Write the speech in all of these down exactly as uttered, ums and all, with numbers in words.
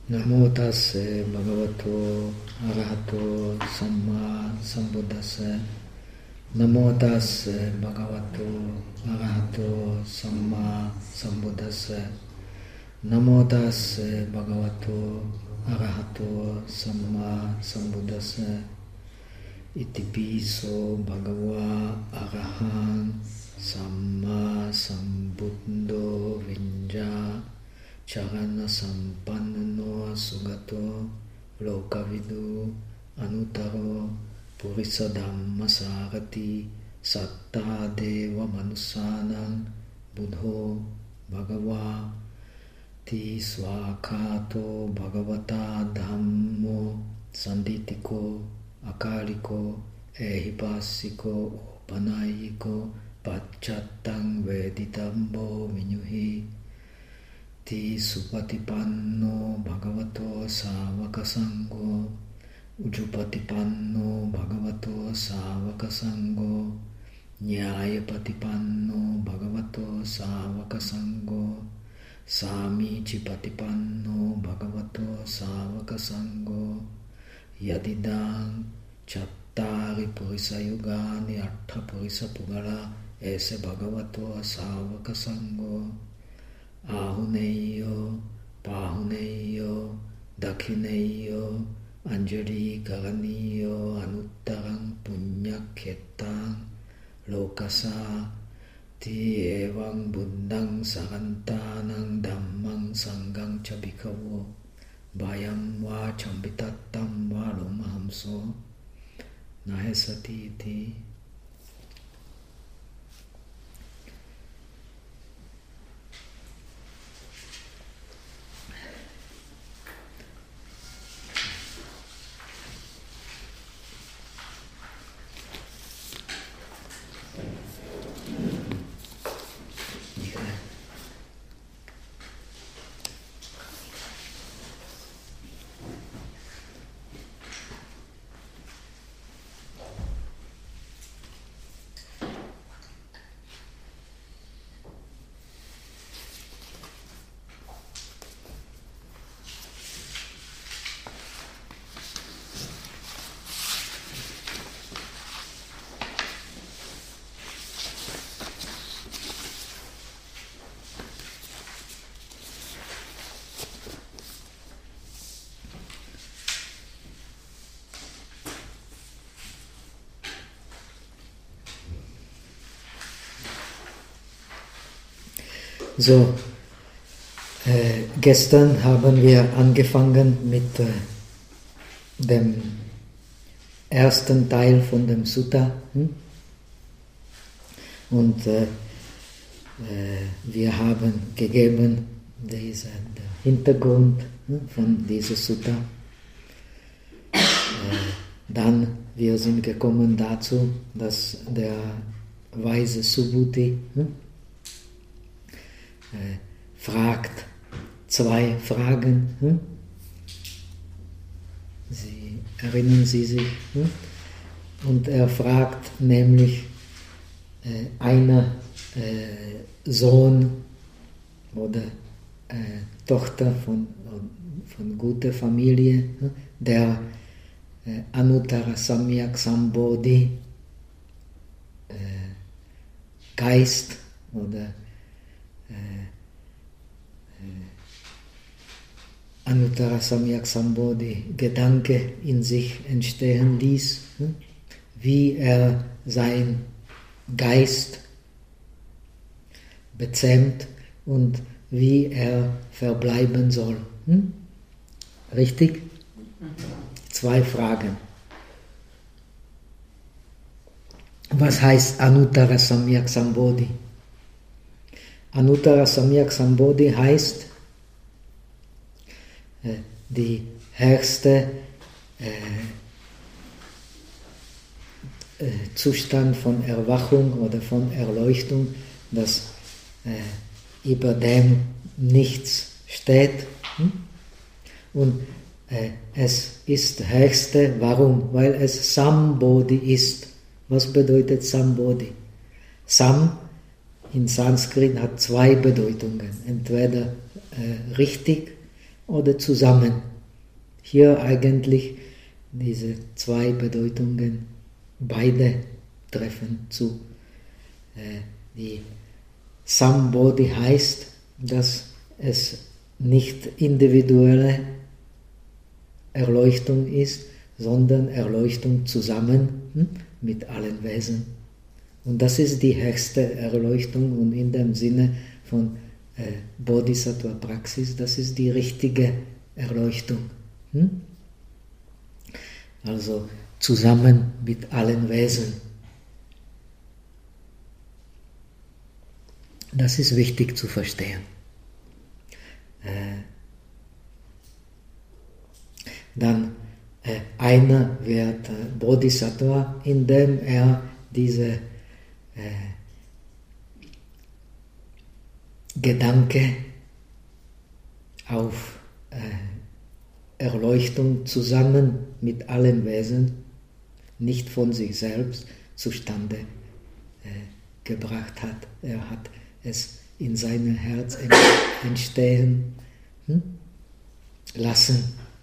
Namo tasse bhagavato arahato samma sambuddhassa. Namo tasse bhagavato arahato samma sambuddhassa. Namo tasse bhagavato arahato samma sambuddhassa. Iti piso bhagava arahang samma sambuddho vinja charana sampanno sugato lokavidu anutaro purisa dhamma sarati satta deva manusanang buddho bhagava ti swakato bhagavata dhammo sanditiko akaliko ehipasiko panayiko pacchatang veditambo vinyuhi ti supatipanno bhagavato savaka sangho ujupatipanno bhagavato savaka sangho nyayapatipanno bhagavato savaka sangho samicipatipanno bhagavato savaka sangho yadidang chattari purisa yugani artha purisa pugala ese bhagavato savaka sangho ahuneyo pahuneyo dakhineyo anjali karaniyo anuttarang punyakhetang lokasa ti evang buddhang sarantanang dhammang sanghang ca bhikkhavo bayam va chambitattam va lomahamso nahesati iti. So, äh, gestern haben wir angefangen mit äh, dem ersten Teil von dem Sutta. Hm? Und äh, äh, wir haben gegeben diesen Hintergrund hm, von diesem Sutta. Äh, dann wir sind gekommen dazu, dass der weise Subhuti hm, Äh, fragt zwei Fragen. Hm? Sie erinnern Sie sich? Hm? Und er fragt nämlich äh, einer äh, Sohn oder äh, Tochter von, von guter Familie, hm? der äh, Anuttara Samyak Sambodhi äh, Geist oder Anuttara Samyak Sambodhi Gedanke in sich entstehen ließ, wie er sein Geist bezähmt und wie er verbleiben soll. Richtig? Zwei Fragen. Was heißt Anuttara Samyak Sambodhi? Anuttara Samyak Sambodhi heißt äh, die höchste äh, äh, Zustand von Erwachung oder von Erleuchtung, dass äh, über dem nichts steht. Hm? Und äh, es ist höchste, warum? Weil es Sambodhi ist. Was bedeutet Sambodhi? Sam in Sanskrit hat zwei Bedeutungen. Entweder äh, richtig oder zusammen. Hier eigentlich diese zwei Bedeutungen, beide treffen zu. Die Sambodhi heißt, dass es nicht individuelle Erleuchtung ist, sondern Erleuchtung zusammen mit allen Wesen. Und das ist die höchste Erleuchtung und in dem Sinne von äh, Bodhisattva-Praxis, das ist die richtige Erleuchtung. Hm? Also zusammen mit allen Wesen. Das ist wichtig zu verstehen. Äh, dann äh, einer wird äh, Bodhisattva, indem er diese äh, Gedanke auf äh, Erleuchtung zusammen mit allen Wesen, nicht von sich selbst, zustande äh, gebracht hat. Er hat es in seinem Herz entstehen hm, lassen.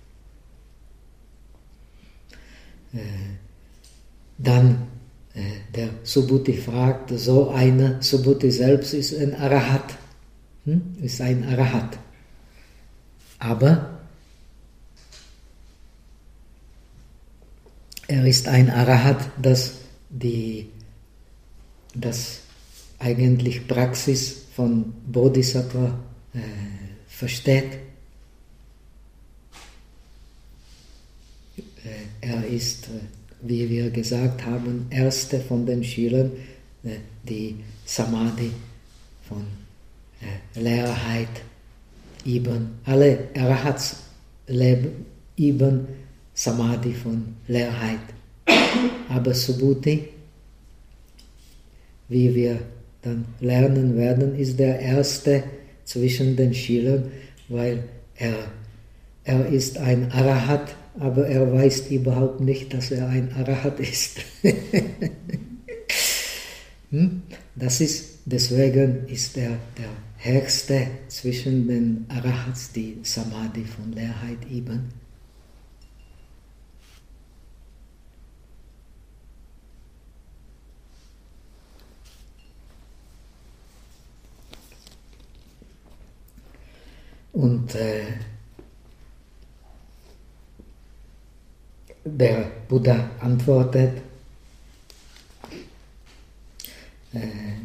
Äh, dann äh, der Subhuti fragt, so einer, Subhuti selbst ist ein Arahat, hm, ist ein Arahat. Aber er ist ein Arahat, das die das eigentlich Praxis von Bodhisattva äh, versteht. Äh, er ist, äh, wie wir gesagt haben, erste von den Schülern, äh, die Samadhi von äh, Leerheit üben. Alle Arahats leben, üben Samadhi von Leerheit. Aber Subhuti, wie wir dann lernen werden, ist der Erste zwischen den Schülern, weil er, er ist ein Arahat, aber er weiß überhaupt nicht, dass er ein Arahat ist. Das ist, deswegen ist er der Höchste zwischen den Arahats, die Samadhi von Leerheit üben. Und äh, der Buddha antwortet, äh,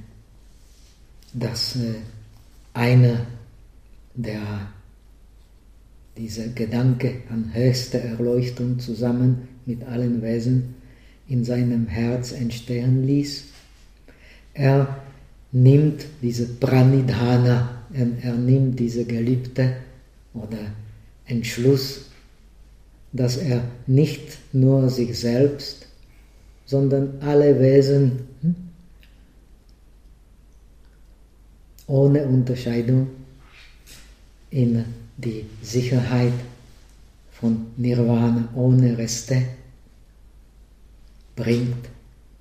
dass äh, einer, der dieser Gedanke an höchste Erleuchtung zusammen mit allen Wesen in seinem Herz entstehen ließ, er nimmt diese Pranidhana, er, er nimmt diese Geliebte oder Entschluss, dass er nicht nur sich selbst, sondern alle Wesen hm, ohne Unterscheidung in die Sicherheit von Nirvana ohne Reste bringt.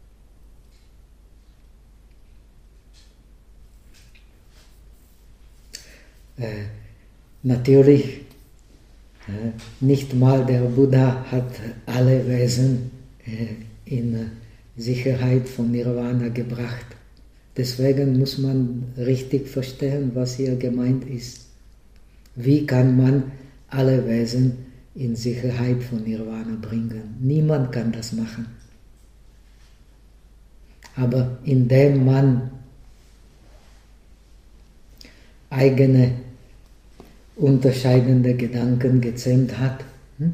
Äh, natürlich, äh, nicht mal der Buddha hat alle Wesen äh, in Sicherheit von Nirvana gebracht. Deswegen muss man richtig verstehen, was hier gemeint ist. Wie kann man alle Wesen in Sicherheit von Nirvana bringen? Niemand kann das machen. Aber indem man eigene unterscheidende Gedanken gezähmt hat, hm?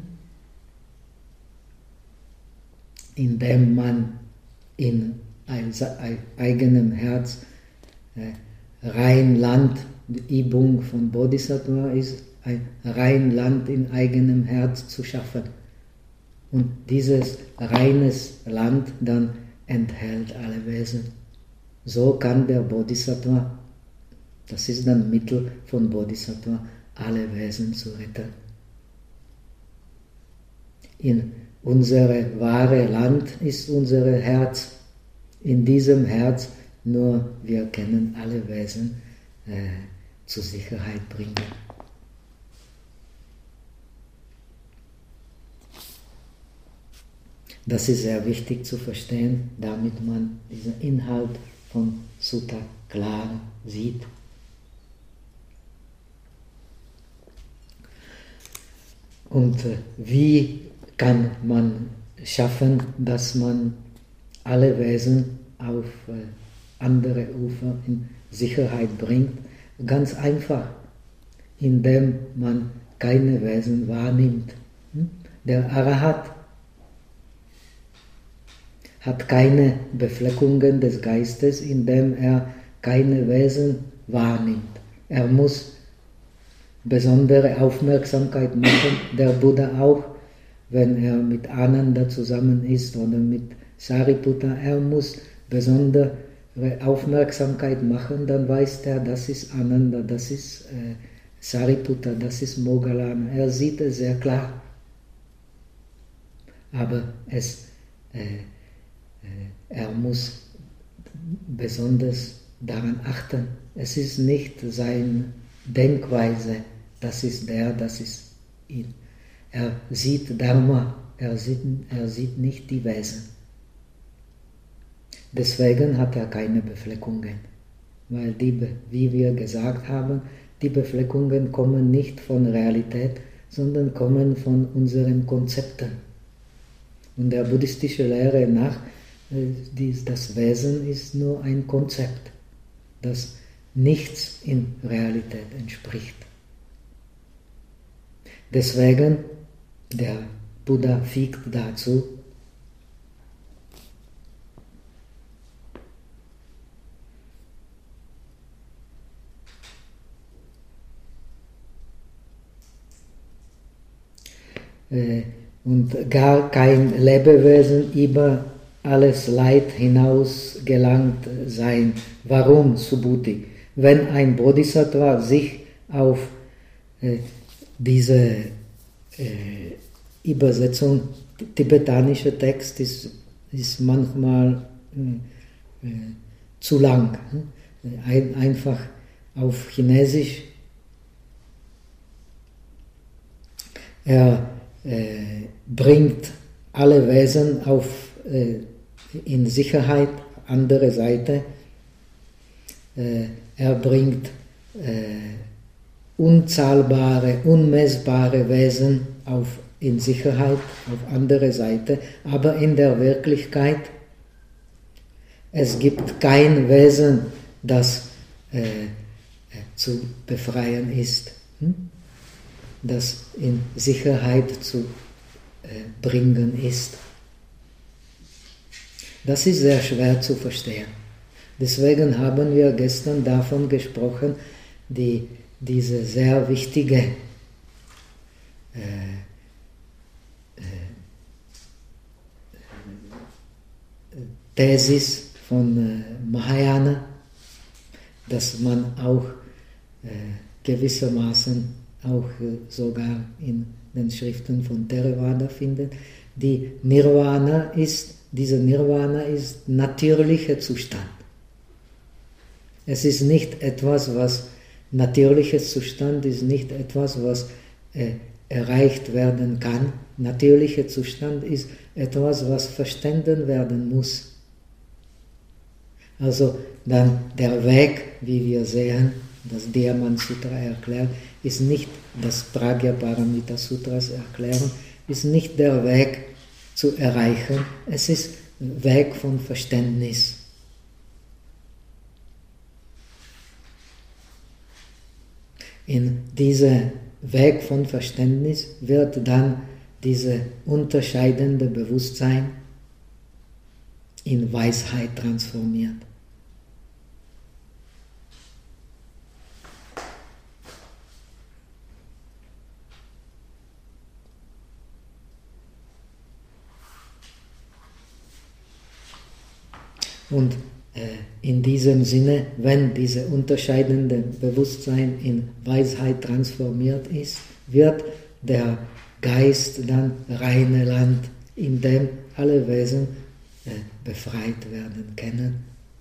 indem man in eigenem Herz äh, rein Land, die Übung von Bodhisattva ist, ein rein Land in eigenem Herz zu schaffen. Und dieses reines Land dann enthält alle Wesen. So kann der Bodhisattva, das ist dann Mittel von Bodhisattva, alle Wesen zu retten. In unser wahre Land ist unser Herz. In diesem Herz nur wir können alle Wesen äh, zur Sicherheit bringen. Das ist sehr wichtig zu verstehen, damit man diesen Inhalt von Sutta klar sieht. Und wie kann man schaffen, dass man alle Wesen auf andere Ufer in Sicherheit bringt? Ganz einfach, indem man keine Wesen wahrnimmt. Der Arahat hat keine Befleckungen des Geistes, indem er keine Wesen wahrnimmt. Er muss besondere Aufmerksamkeit machen, der Buddha auch, wenn er mit Ananda zusammen ist oder mit Sariputta, er muss besondere Aufmerksamkeit machen, dann weiß er, das ist Ananda, das ist äh, Sariputta, das ist Moggallana. Er sieht es sehr klar. Aber es, äh, äh, er muss besonders daran achten. Es ist nicht seine Denkweise, das ist der, das ist ihn. Er sieht Dharma, er sieht, er sieht nicht die Wesen. Deswegen hat er keine Befleckungen, weil die, wie wir gesagt haben, die Befleckungen kommen nicht von Realität, sondern kommen von unseren Konzepten. Und der buddhistischen Lehre nach, das Wesen ist nur ein Konzept, das nichts in Realität entspricht. Deswegen, der Buddha fügt dazu, und gar kein Lebewesen über alles Leid hinaus gelangt sein. Warum, Subhuti? Wenn ein Bodhisattva sich auf äh, diese äh, Übersetzung, tibetanischer Text ist, ist manchmal äh, äh, zu lang. Ein, einfach auf Chinesisch. Er äh, bringt alle Wesen auf, äh, in Sicherheit, andere Seite. Äh, er bringt äh, unzahlbare, unmessbare Wesen auf, in Sicherheit, auf andere Seite, aber in der Wirklichkeit, es gibt kein Wesen, das äh, zu befreien ist. Hm? Das in Sicherheit zu äh, bringen ist. Das ist sehr schwer zu verstehen. Deswegen haben wir gestern davon gesprochen, die, diese sehr wichtige äh, äh, Thesis von äh, Mahayana, dass man auch äh, gewissermaßen auch sogar in den Schriften von Theravada findet. Die Nirvana ist, dieser Nirvana ist natürlicher Zustand. Es ist nicht etwas, was, natürliches Zustand ist nicht etwas, was äh, erreicht werden kann. Natürlicher Zustand ist etwas, was verstanden werden muss. Also dann der Weg, wie wir sehen, das Diamant Sutra erklärt, ist nicht das Pragya-Paramita Sutras erklären, ist nicht der Weg zu erreichen, es ist Weg von Verständnis. In diesem Weg von Verständnis wird dann dieses unterscheidende Bewusstsein in Weisheit transformiert. Und äh, in diesem Sinne, wenn dieses unterscheidende Bewusstsein in Weisheit transformiert ist, wird der Geist dann reine Land, in dem alle Wesen äh, befreit werden können.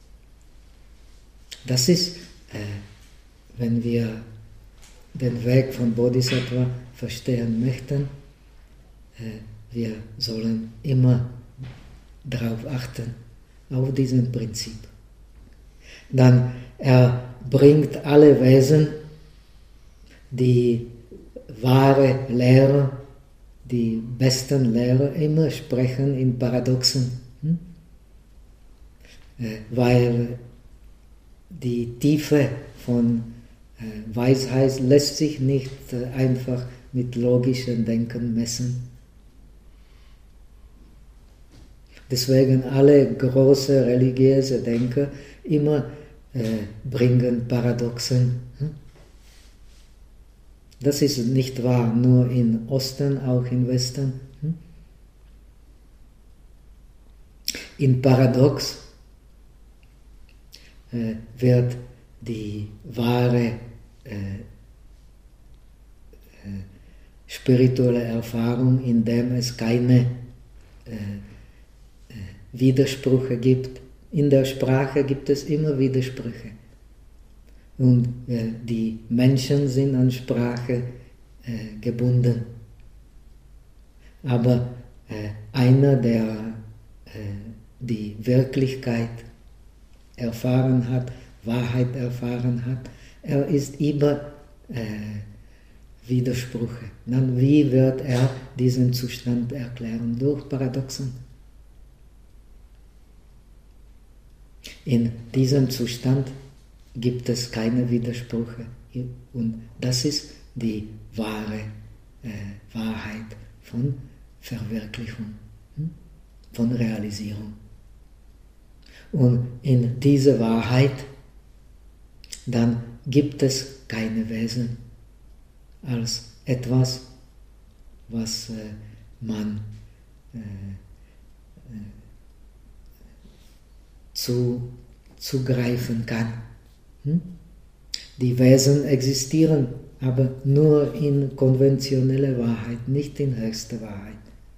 Das ist, äh, wenn wir den Weg von Bodhisattva verstehen möchten, äh, wir sollen immer darauf achten, auf diesen Prinzip. Dann er bringt alle Wesen, die wahre Lehrer, die besten Lehrer immer sprechen in Paradoxen, hm? äh, weil die Tiefe von äh, Weisheit lässt sich nicht äh, einfach mit logischem Denken messen. Deswegen alle große religiöse Denker immer äh, bringen Paradoxen. Hm? Das ist nicht wahr, nur im Osten, auch im Westen. Hm? In Paradox äh, wird die wahre äh, äh, spirituelle Erfahrung, in der es keine äh, äh, Widersprüche gibt. In der Sprache gibt es immer Widersprüche. Und äh, die Menschen sind an Sprache äh, gebunden. Aber äh, einer, der äh, die Wirklichkeit erfahren hat, Wahrheit erfahren hat, er ist über äh, Widersprüche. Dann wie wird er diesen Zustand erklären? Durch Paradoxen. In diesem Zustand gibt es keine Widersprüche. Und das ist die wahre äh, Wahrheit von Verwirklichung, hm? von Realisierung. Und in dieser Wahrheit, dann gibt es keine Wesen als etwas, was äh, man äh, äh, zu, zugreifen kann. Hm? Die Wesen existieren, aber nur in konventioneller Wahrheit, nicht in höchster Wahrheit.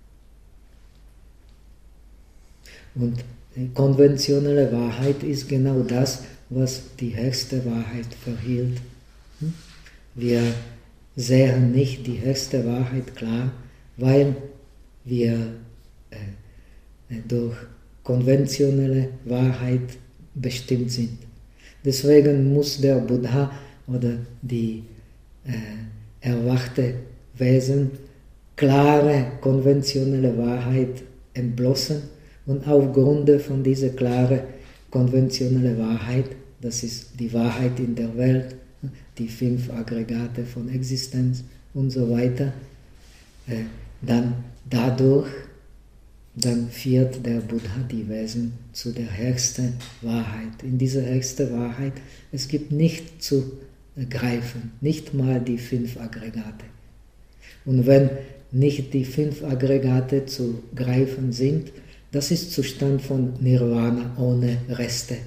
Und die konventionelle Wahrheit ist genau das, was die höchste Wahrheit verhielt. Hm? Wir sehen nicht die höchste Wahrheit klar, weil wir äh, durch konventionelle Wahrheit bestimmt sind. Deswegen muss der Buddha oder die äh, erwachte Wesen klare konventionelle Wahrheit entblossen und aufgrund von dieser klaren konventionellen Wahrheit, das ist die Wahrheit in der Welt, die fünf Aggregate von Existenz und so weiter, äh, dann dadurch dann führt der Buddha die Wesen zu der höchsten Wahrheit. In dieser höchsten Wahrheit, es gibt nicht zu greifen, nicht mal die fünf Aggregate. Und wenn nicht die fünf Aggregate zu greifen sind, das ist Zustand von Nirvana ohne Reste.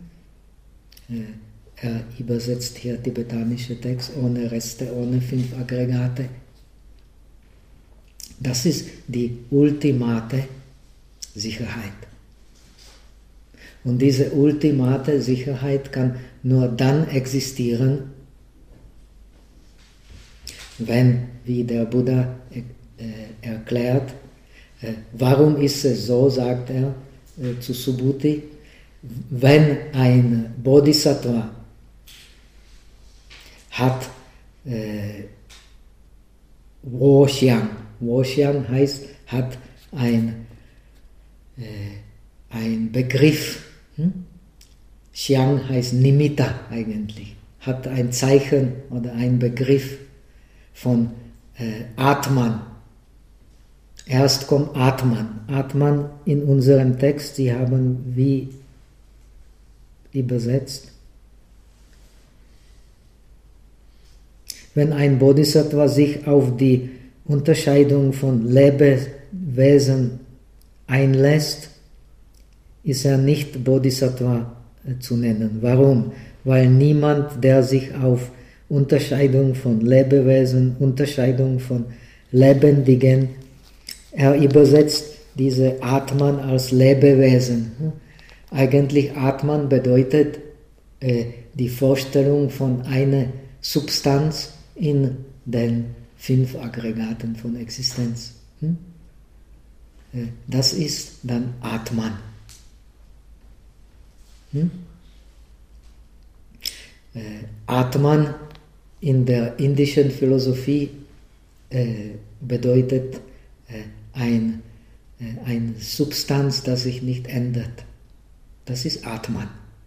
Er übersetzt hier tibetanische Text, ohne Reste, ohne fünf Aggregate. Das ist die ultimate Sicherheit. Und diese ultimate Sicherheit kann nur dann existieren, wenn, wie der Buddha äh, erklärt, äh, warum ist es so, sagt er äh, zu Subhuti, wenn ein Bodhisattva hat äh, Woxiang, Woxiang heißt, hat ein, äh, ein Begriff, hm? Xiang heißt Nimitta eigentlich, hat ein Zeichen oder ein Begriff von äh, Atman. Erst kommt Atman. Atman in unserem Text, Sie haben wie übersetzt. Wenn ein Bodhisattva sich auf die Unterscheidung von Lebewesen einlässt, ist er nicht Bodhisattva zu nennen. Warum? Weil niemand, der sich auf Unterscheidung von Lebewesen, Unterscheidung von Lebendigen, er übersetzt diese Atman als Lebewesen. Eigentlich Atman bedeutet äh, die Vorstellung von einer Substanz in den fünf Aggregaten von Existenz. Hm? das ist dann Atman. Hm? Äh, Atman in der indischen Philosophie äh, bedeutet äh, ein, äh, eine Substanz, das sich nicht ändert. Das ist Atman.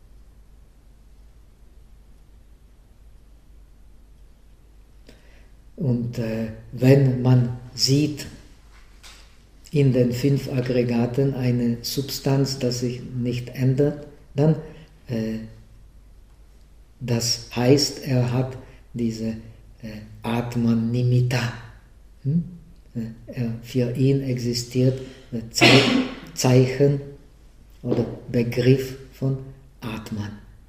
Und äh, wenn man sieht in den fünf Aggregaten eine Substanz, das sich nicht ändert, dann äh, das heißt, er hat diese äh, Atman Nimitta. Hm? Äh, für ihn existiert ein Ze Zeichen oder Begriff von Atman.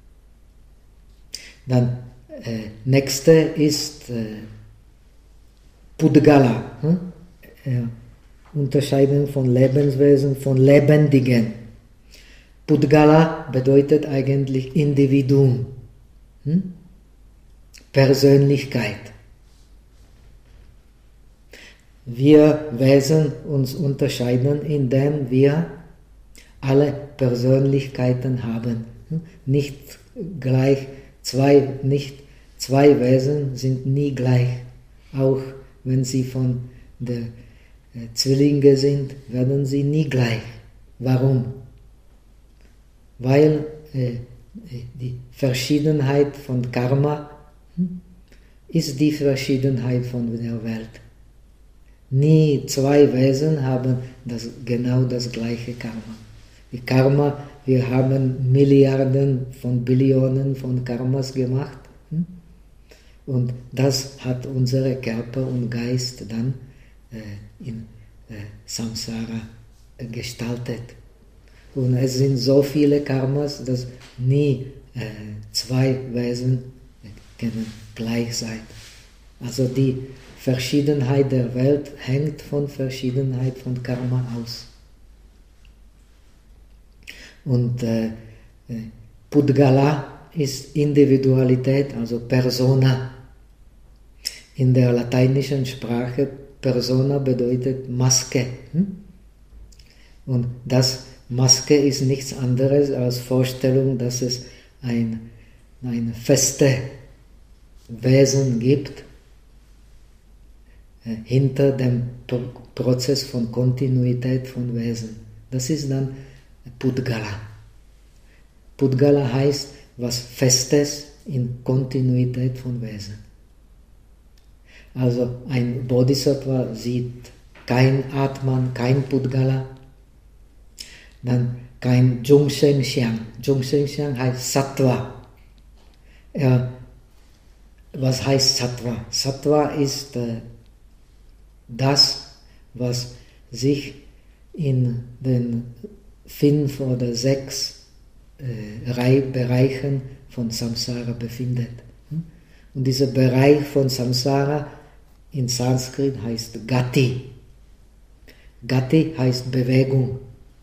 Dann äh, nächste ist äh, Pudgala. Hm? Ja. Unterscheiden von Lebenswesen, von Lebendigen. Pudgala bedeutet eigentlich Individuum, hm? Persönlichkeit. Wir Wesen uns unterscheiden, indem wir alle Persönlichkeiten haben. Hm? Nicht gleich, zwei, nicht zwei Wesen sind nie gleich. Auch wenn sie von der äh, Zwillinge sind, werden sie nie gleich. Warum? Weil äh, die Verschiedenheit von Karma hm, ist die Verschiedenheit von der Welt. Nie zwei Wesen haben das, genau das gleiche Karma. Die Karma, wir haben Milliarden von Billionen von Karmas gemacht. Hm? Und das hat unsere Körper und Geist dann äh, in äh, Samsara äh, gestaltet. Und es sind so viele Karmas, dass nie äh, zwei Wesen äh, können gleich sein. Also die Verschiedenheit der Welt hängt von Verschiedenheit von Karma aus. Und äh, Pudgala ist Individualität, also Persona. In der lateinischen Sprache Persona bedeutet Maske. Und das Maske ist nichts anderes als Vorstellung, dass es ein, ein festes Wesen gibt äh, hinter dem Pro Prozess von Kontinuität von Wesen. Das ist dann Pudgala. Pudgala heißt was Festes in Kontinuität von Wesen. Also ein Bodhisattva sieht kein Atman, kein Pudgala, dann kein Jungsheng Xiang. Jungsheng Xiang heißt Sattva. Er, was heißt Sattva? Sattva ist äh, das, was sich in den fünf oder sechs äh, Bereichen von Samsara befindet. Und dieser Bereich von Samsara in Sanskrit heißt Gati. Gati heißt Bewegung.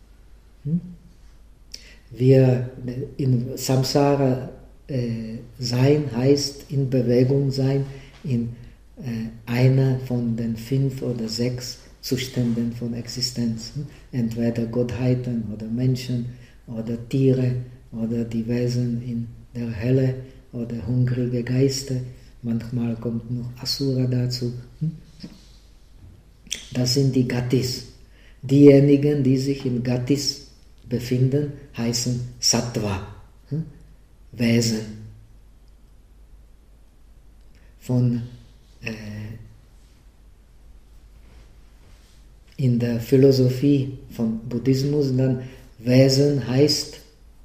Wir in Samsara äh, sein heißt in Bewegung sein, in äh, einer von den fünf oder sechs Zuständen von Existenz. Entweder Gottheiten oder Menschen oder Tiere oder die Wesen in der Hölle oder hungrige Geister. Manchmal kommt noch Asura dazu. Das sind die Gatis. Diejenigen, die sich in Gatis befinden, heißen Sattva, Wesen. Von äh, in der Philosophie von Buddhismus dann Wesen heißt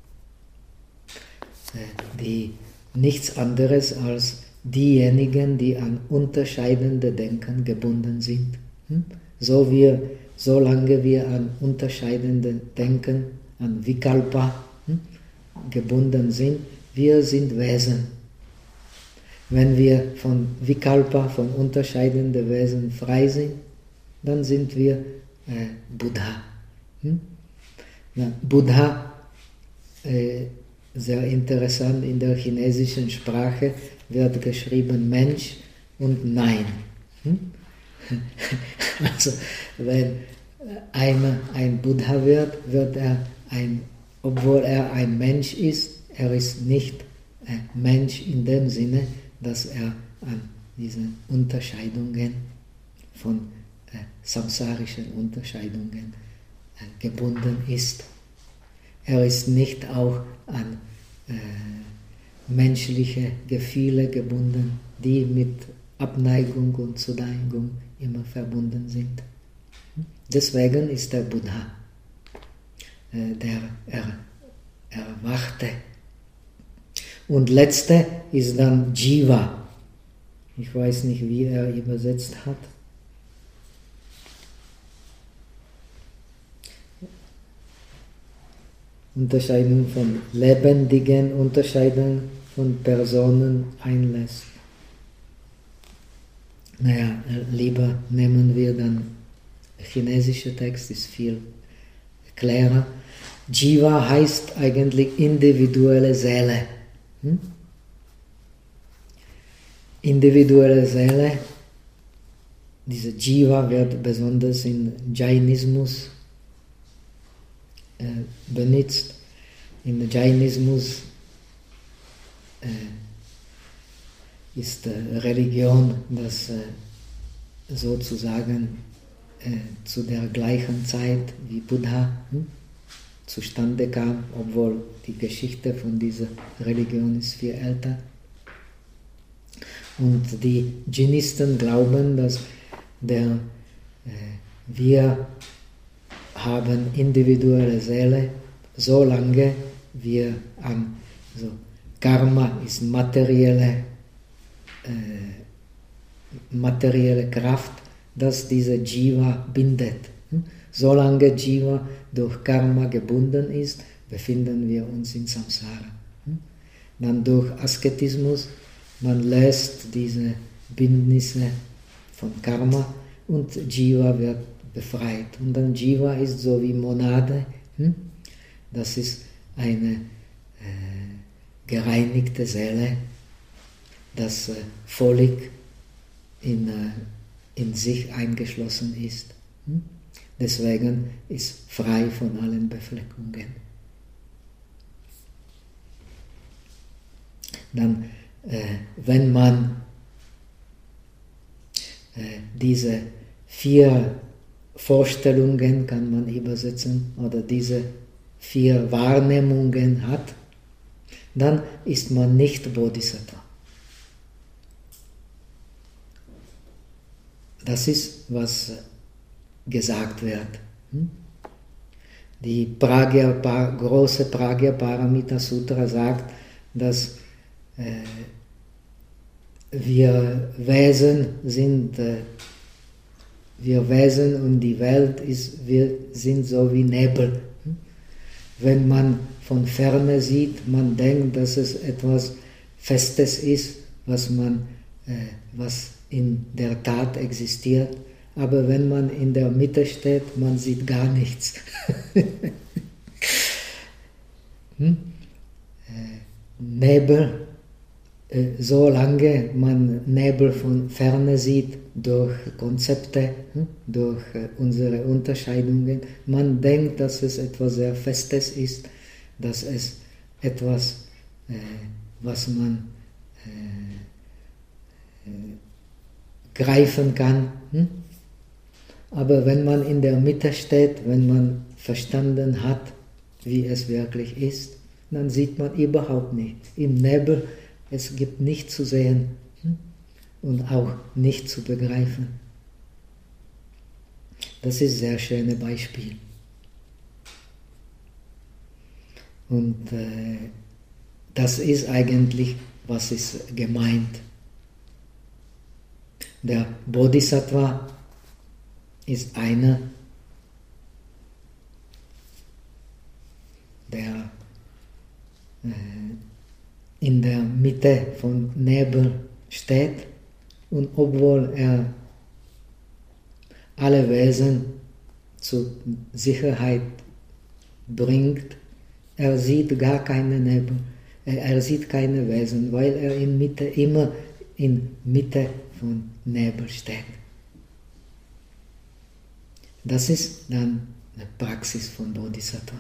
äh, die nichts anderes als diejenigen, die an unterscheidende Denken gebunden sind. Hm? So wir, solange wir an unterscheidende Denken, an Vikalpa hm, gebunden sind, wir sind Wesen. Wenn wir von Vikalpa, von unterscheidenden Wesen frei sind, dann sind wir äh, Buddha. Hm? Na, Buddha, äh, sehr interessant, in der chinesischen Sprache wird geschrieben Mensch und Nein. Hm? Also wenn ein, ein Buddha wird, wird er ein, obwohl er ein Mensch ist, er ist nicht ein Mensch in dem Sinne, dass er an diese Unterscheidungen von äh, samsarischen Unterscheidungen äh, gebunden ist. Er ist nicht auch an äh, menschliche Gefühle gebunden, die mit Abneigung und Zuneigung immer verbunden sind. Deswegen ist der Buddha äh, der er, Erwachte. Und letzte ist dann Jiva. Ich weiß nicht, wie er übersetzt hat. Unterscheidung von Lebendigen, Unterscheidung von Personen einlässt. Naja, lieber nehmen wir dann chinesischer Text, ist viel klarer. Jiva heißt eigentlich individuelle Seele. Hm? Individuelle Seele, diese Jiva wird besonders in Jainismus äh, benutzt. In Jainismus äh, ist äh, Religion, das äh, sozusagen äh, zu der gleichen Zeit wie Buddha hm, zustande kam, obwohl die Geschichte von dieser Religion ist viel älter. Und die Jinisten glauben, dass der, äh, wir haben individuelle Seele, solange wir an, also Karma ist materielle, äh, materielle Kraft, dass diese Jiva bindet. Solange Jiva durch Karma gebunden ist, befinden wir uns in Samsara. Dann durch Asketismus, man lässt diese Bindnisse von Karma und Jiva wird befreit. Und dann Jiva ist so wie Monade, das ist eine äh, gereinigte Seele, das äh, völlig in, äh, in sich eingeschlossen ist. Deswegen ist frei von allen Befleckungen. Dann, äh, wenn man äh, diese vier Vorstellungen, kann man übersetzen, oder diese vier Wahrnehmungen hat, dann ist man nicht Bodhisattva. Das ist, was gesagt wird. Die Pragya, große Pragya Paramita Sutra sagt, dass äh, wir Wesen sind, äh, wir Wesen und die Welt ist, wir sind so wie Nebel. Wenn man von Ferne sieht, man denkt, dass es etwas Festes ist, was man, äh, was in der Tat existiert. Aber wenn man in der Mitte steht, man sieht gar nichts. hm? äh, Nebel, äh, solange man Nebel von Ferne sieht, durch Konzepte, hm? durch äh, unsere Unterscheidungen, man denkt, dass es etwas sehr Festes ist, dass es etwas, äh, was man äh, äh, greifen kann. Hm? Aber wenn man in der Mitte steht, wenn man verstanden hat, wie es wirklich ist, dann sieht man überhaupt nicht. Im Nebel, es gibt nichts zu sehen hm? und auch nicht zu begreifen. Das ist ein sehr schönes Beispiel. Und äh, das ist eigentlich, was ist gemeint. Der Bodhisattva ist einer, der äh, in der Mitte von Nebel steht und obwohl er alle Wesen zur Sicherheit bringt, er sieht gar keine Nebel, er, er sieht keine Wesen, weil er in Mitte, immer in Mitte von Nebel steht. Das ist dann eine Praxis von Bodhisattva.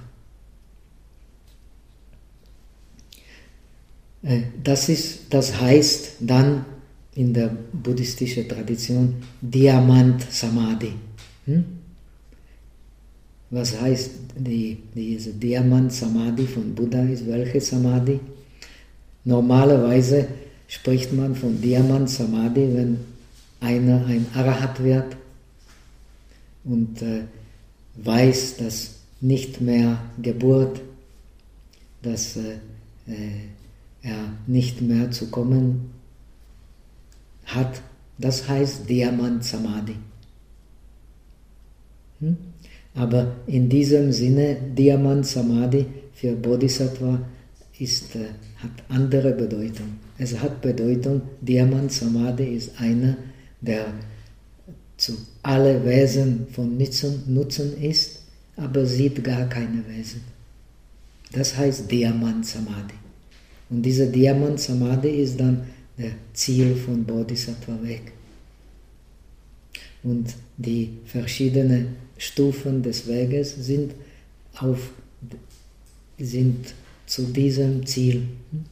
Das, ist, das heißt dann in der buddhistischen Tradition Diamant Samadhi. Hm? Was heißt die, diese Diamant Samadhi von Buddha ist? Welche Samadhi? Normalerweise spricht man von Diamant Samadhi, wenn einer ein Arahat wird und äh, weiß, dass nicht mehr Geburt, dass äh, äh, er nicht mehr zu kommen hat. Das heißt Diamant Samadhi. Hm? Aber in diesem Sinne, Diamant Samadhi für Bodhisattva ist, äh, hat andere Bedeutung. Es hat Bedeutung, Diamant Samadhi ist einer, der zu alle Wesen von Nutzen, Nutzen ist, aber sieht gar keine Wesen. Das heißt Diamant Samadhi. Und dieser Diamant Samadhi ist dann der Ziel von Bodhisattva Weg. Und die verschiedenen Stufen des Weges sind, auf, sind zu diesem Ziel.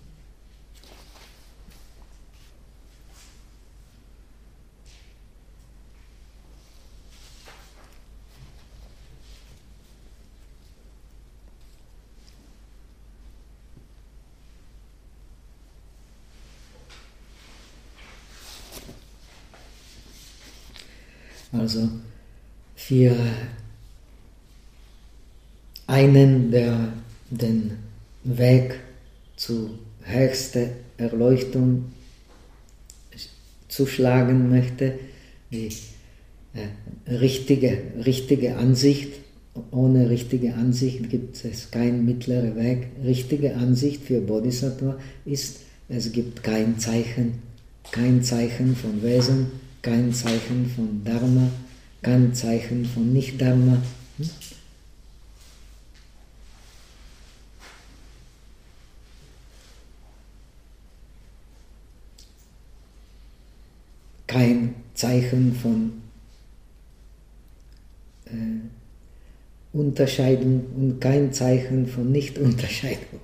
Also für einen, der den Weg zur höchsten Erleuchtung zuschlagen möchte, die äh, richtige, richtige Ansicht, ohne richtige Ansicht gibt es keinen mittleren Weg. Richtige Ansicht für Bodhisattva ist, es gibt kein Zeichen, kein Zeichen von Wesen, kein Zeichen von Dharma, kein Zeichen von Nicht-Dharma. Hm? Kein Zeichen von äh, Unterscheidung und kein Zeichen von Nicht-Unterscheidung.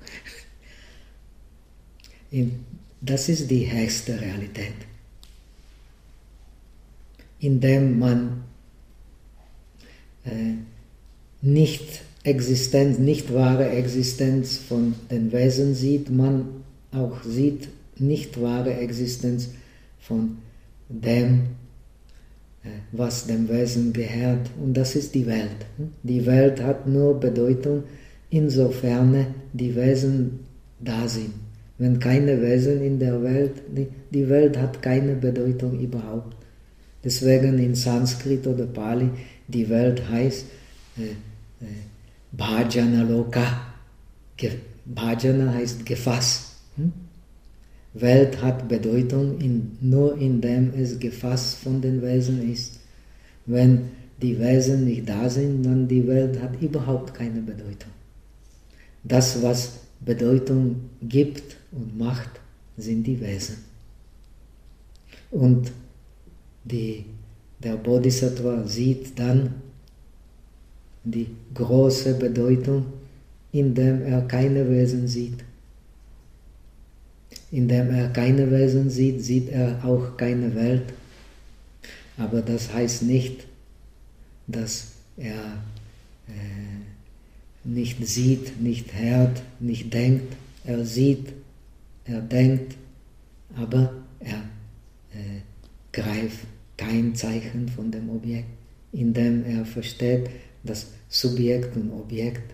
Das ist die höchste Realität, indem man äh, nicht Existenz, nicht wahre Existenz von den Wesen sieht, man auch sieht nicht wahre Existenz von dem, äh, was dem Wesen gehört, und das ist die Welt. Die Welt hat nur Bedeutung, insofern die Wesen da sind. Wenn keine Wesen in der Welt, die, die Welt hat keine Bedeutung überhaupt. Deswegen in Sanskrit oder Pali, die Welt heißt äh, äh, Bhajana Loka. Ge Bhajana heißt Gefass. Hm? Welt hat Bedeutung in, nur indem es Gefass von den Wesen ist. Wenn die Wesen nicht da sind, dann die Welt hat überhaupt keine Bedeutung. Das, was Bedeutung gibt und macht, sind die Wesen. Und die, der Bodhisattva sieht dann die große Bedeutung, indem er keine Wesen sieht. Indem er keine Wesen sieht, sieht er auch keine Welt. Aber das heißt nicht, dass er äh, nicht sieht, nicht hört, nicht denkt. Er sieht, er denkt, aber er äh, greift kein Zeichen von dem Objekt, indem er versteht, dass Subjekt und Objekt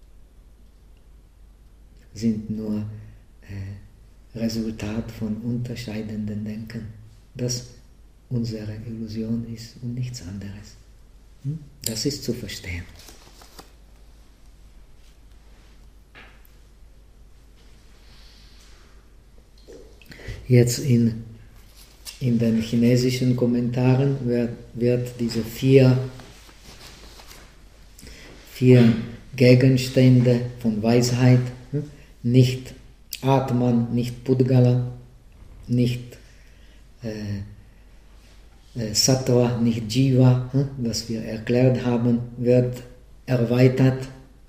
sind nur äh, Resultat von unterscheidenden Denken, das unsere Illusion ist und nichts anderes. Hm? Das ist zu verstehen. Jetzt in, in den chinesischen Kommentaren wird, wird diese vier, vier Gegenstände von Weisheit, hm? nicht Atman, nicht Pudgala, nicht äh, äh, Sattva, nicht Jiva, hm, das wir erklärt haben, wird erweitert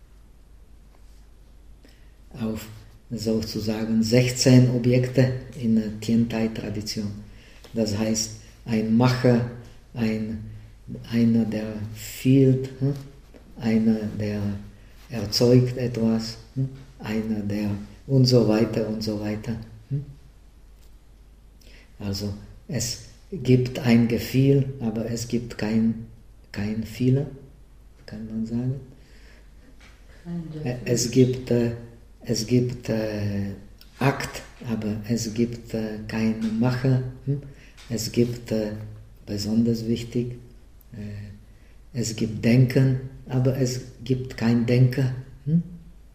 auf sozusagen sechzehn Objekte in der Tiantai-Tradition. Das heißt, ein Macher, ein, einer, der fühlt, hm, einer, der erzeugt etwas, hm, einer, der und so weiter und so weiter. Hm. Also es gibt ein Gefühl, aber es gibt kein, kein Fehler, kann man sagen. Es gibt, äh, es gibt äh, Akt, aber es gibt äh, keinen Macher. Hm? Es gibt, äh, besonders wichtig, äh, es gibt Denken, aber es gibt kein Denker. Hm?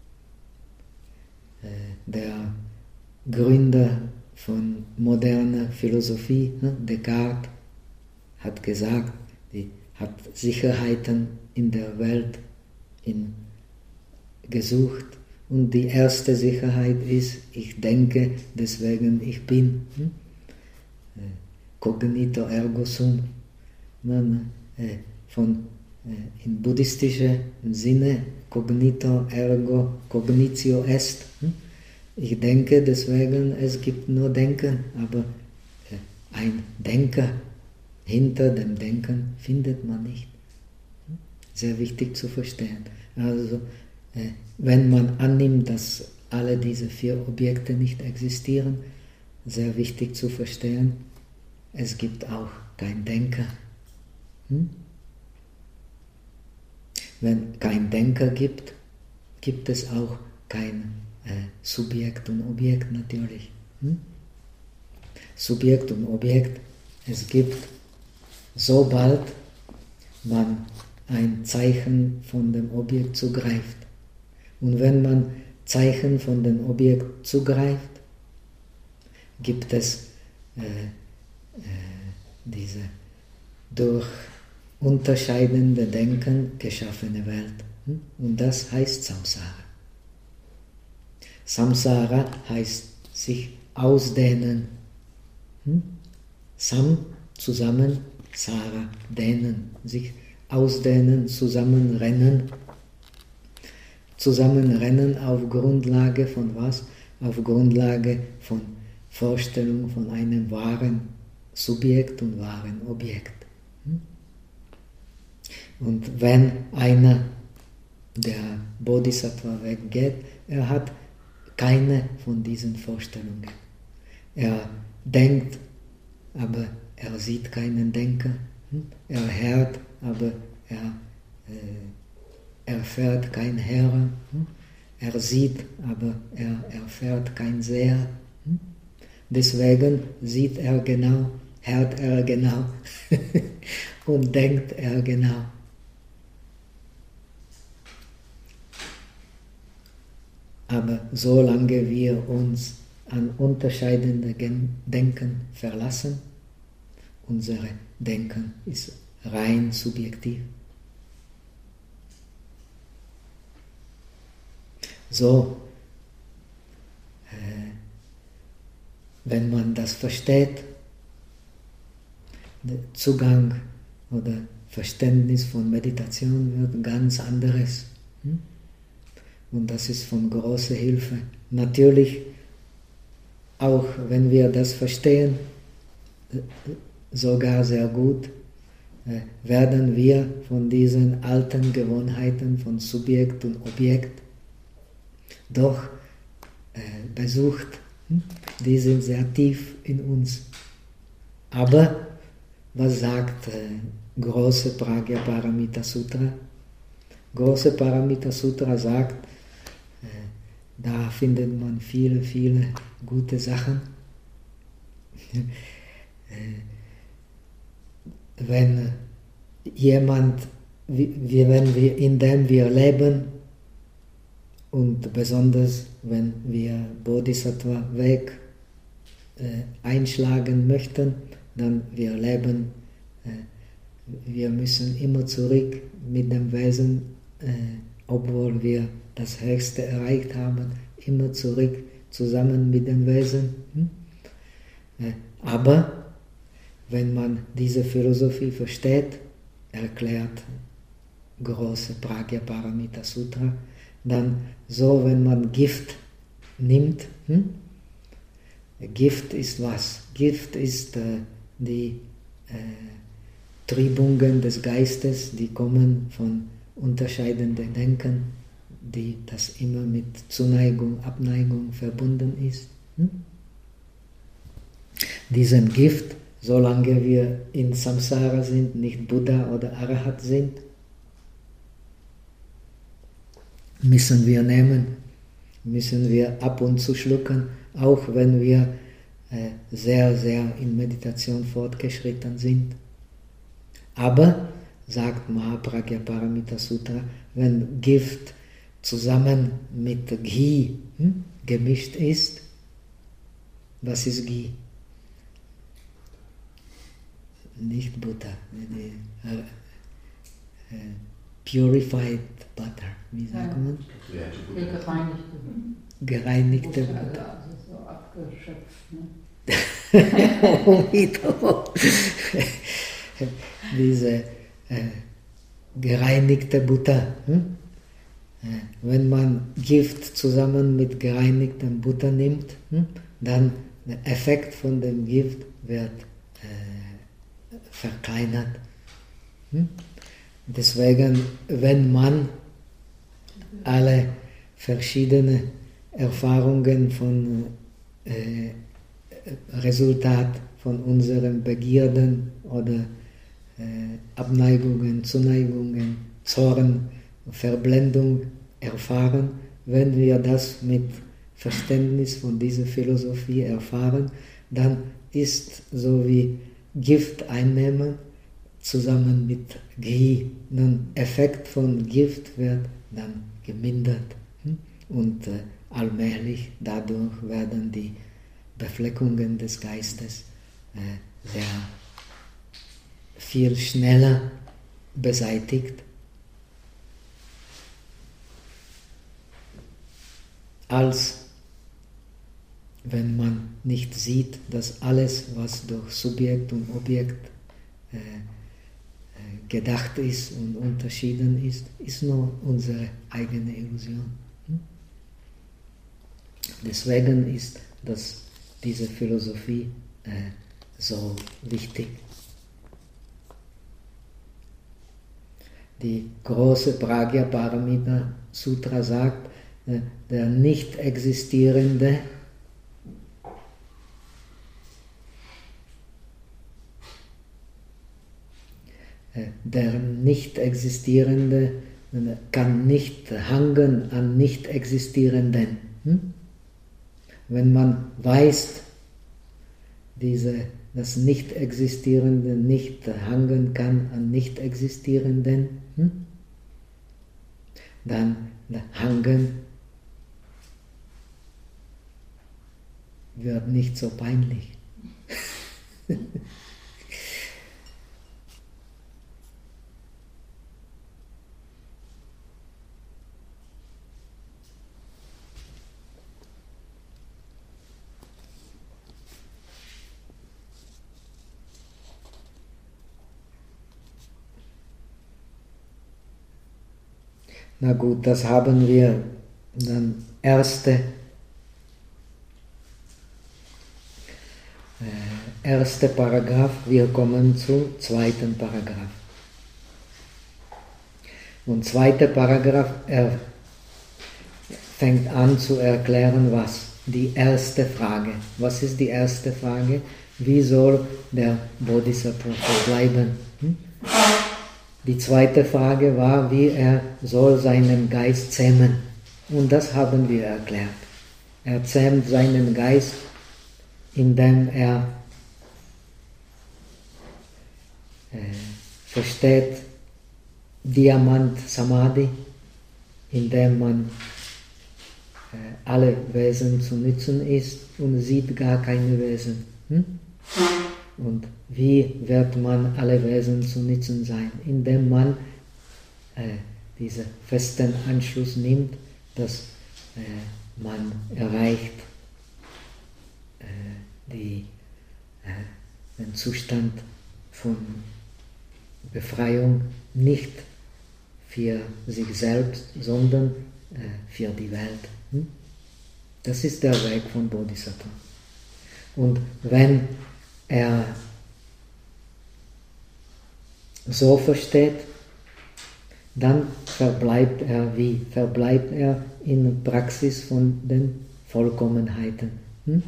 Äh, der Gründer von moderner Philosophie, hm? Descartes, hat gesagt, die hat Sicherheiten in der Welt in, gesucht. Und die erste Sicherheit ist, ich denke, deswegen ich bin. Hm? Cognito ergo sum. Man, äh, von, äh, in buddhistischer Sinne, cognito ergo cognitio est. Hm? Ich denke, deswegen es gibt nur Denken, aber äh, ein Denker hinter dem Denken findet man nicht. Hm? Sehr wichtig zu verstehen. Also, äh, wenn man annimmt, dass alle diese vier Objekte nicht existieren, sehr wichtig zu verstehen, es gibt auch kein Denker. Hm? Wenn kein Denker gibt, gibt es auch kein äh, Subjekt und Objekt natürlich. Hm? Subjekt und Objekt, es gibt, sobald man ein Zeichen von dem Objekt zugreift. Und wenn man Zeichen von dem Objekt zugreift, gibt es äh, äh, diese durch unterscheidende Denken geschaffene Welt. Und das heißt Samsara. Samsara heißt sich ausdehnen. Sam, zusammen, Sara, dehnen, sich ausdehnen, zusammenrennen. Zusammenrennen auf Grundlage von was? Auf Grundlage von Vorstellung von einem wahren Subjekt und wahren Objekt. Und wenn einer der Bodhisattva weggeht, er hat keine von diesen Vorstellungen. Er denkt, aber er sieht keinen Denker. Er hört, aber er äh, erfährt kein Hörer. Er sieht, aber er erfährt kein Seher. Deswegen sieht er genau, hört er genau und denkt er genau. Aber solange wir uns an unterscheidende Denken verlassen, unser Denken ist rein subjektiv. So, äh, wenn man das versteht, der Zugang oder Verständnis von Meditation wird ganz anderes. Hm? Und das ist von großer Hilfe. Natürlich, auch wenn wir das verstehen, sogar sehr gut, äh, werden wir von diesen alten Gewohnheiten von Subjekt und Objekt doch äh, besucht. Hm? Die sind sehr tief in uns. Aber was sagt äh, große Pragya-Paramita Sutra? Große Paramita Sutra sagt, äh, da findet man viele, viele gute Sachen. äh, wenn jemand, wie, wenn wir, indem wir leben, und besonders wenn wir Bodhisattva Weg äh, einschlagen möchten, dann wir leben, äh, wir müssen immer zurück mit dem Wesen, äh, obwohl wir das Höchste erreicht haben, immer zurück zusammen mit dem Wesen. Hm? Äh, aber wenn man diese Philosophie versteht, erklärt große Prajnaparamita Sutra, dann so, wenn man Gift nimmt, hm? Gift ist was? Gift ist äh, die äh, Tribungen des Geistes, die kommen von unterscheidenden Denken, die das immer mit Zuneigung, Abneigung verbunden ist. Hm? Diesen Gift, solange wir in Samsara sind, nicht Buddha oder Arahat sind, müssen wir nehmen, müssen wir ab und zu schlucken, auch wenn wir äh, sehr, sehr in Meditation fortgeschritten sind. Aber, sagt Mahaprajnaparamita Sutra, wenn Gift zusammen mit Ghee hm, gemischt ist, was ist Ghee? Nicht Butter, die, äh, äh, Purified Butter, wie sagt ja. man? Gereinigte. Gereinigte Butter. Butter. Also so abgeschöpft. Ne? Diese äh, gereinigte Butter. Hm? Äh, wenn man Gift zusammen mit gereinigtem Butter nimmt, hm? dann der Effekt von dem Gift wird äh, verkleinert. Hm? Deswegen, wenn man alle verschiedene Erfahrungen von äh, Resultat von unseren Begierden oder äh, Abneigungen, Zuneigungen, Zorn, Verblendung erfahren, wenn wir das mit Verständnis von dieser Philosophie erfahren, dann ist so wie Gift einnehmen zusammen mit Ghee. Der Effekt von Gift wird dann gemindert und äh, allmählich dadurch werden die Befleckungen des Geistes äh, sehr viel schneller beseitigt, als wenn man nicht sieht, dass alles, was durch Subjekt und Objekt äh, gedacht ist und unterschieden ist, ist nur unsere eigene Illusion. Deswegen ist das, diese Philosophie äh, so wichtig. Die große Prajnaparamita Sutra sagt, äh, der nicht existierende Der nicht existierende kann nicht hangen an nicht existierenden. Hm? Wenn man weiß, diese, das nicht existierende nicht hangen kann an nicht existierenden, hm? dann hangen wird nicht so peinlich. Na gut, das haben wir dann erste, äh, erste Paragraph, wir kommen zum zweiten Paragraph. Und zweiter Paragraph, er fängt an zu erklären, was? Die erste Frage. Was ist die erste Frage? Wie soll der Bodhisattva verbleiben? Hm? Die zweite Frage war, wie er soll seinen Geist zähmen. Und das haben wir erklärt. Er zähmt seinen Geist, indem er äh, versteht Diamant Samadhi, indem man äh, alle Wesen zu nützen ist und sieht gar keine Wesen. Hm? Und wie wird man alle Wesen zu nützen sein? Indem man äh, diesen festen Anschluss nimmt, dass äh, man erreicht äh, die äh, den Zustand von Befreiung nicht für sich selbst, sondern äh, für die Welt. Hm? Das ist der Weg von Bodhisattva. Und wenn er so versteht, dann verbleibt er wie? Verbleibt er in Praxis von den Vollkommenheiten. Hm?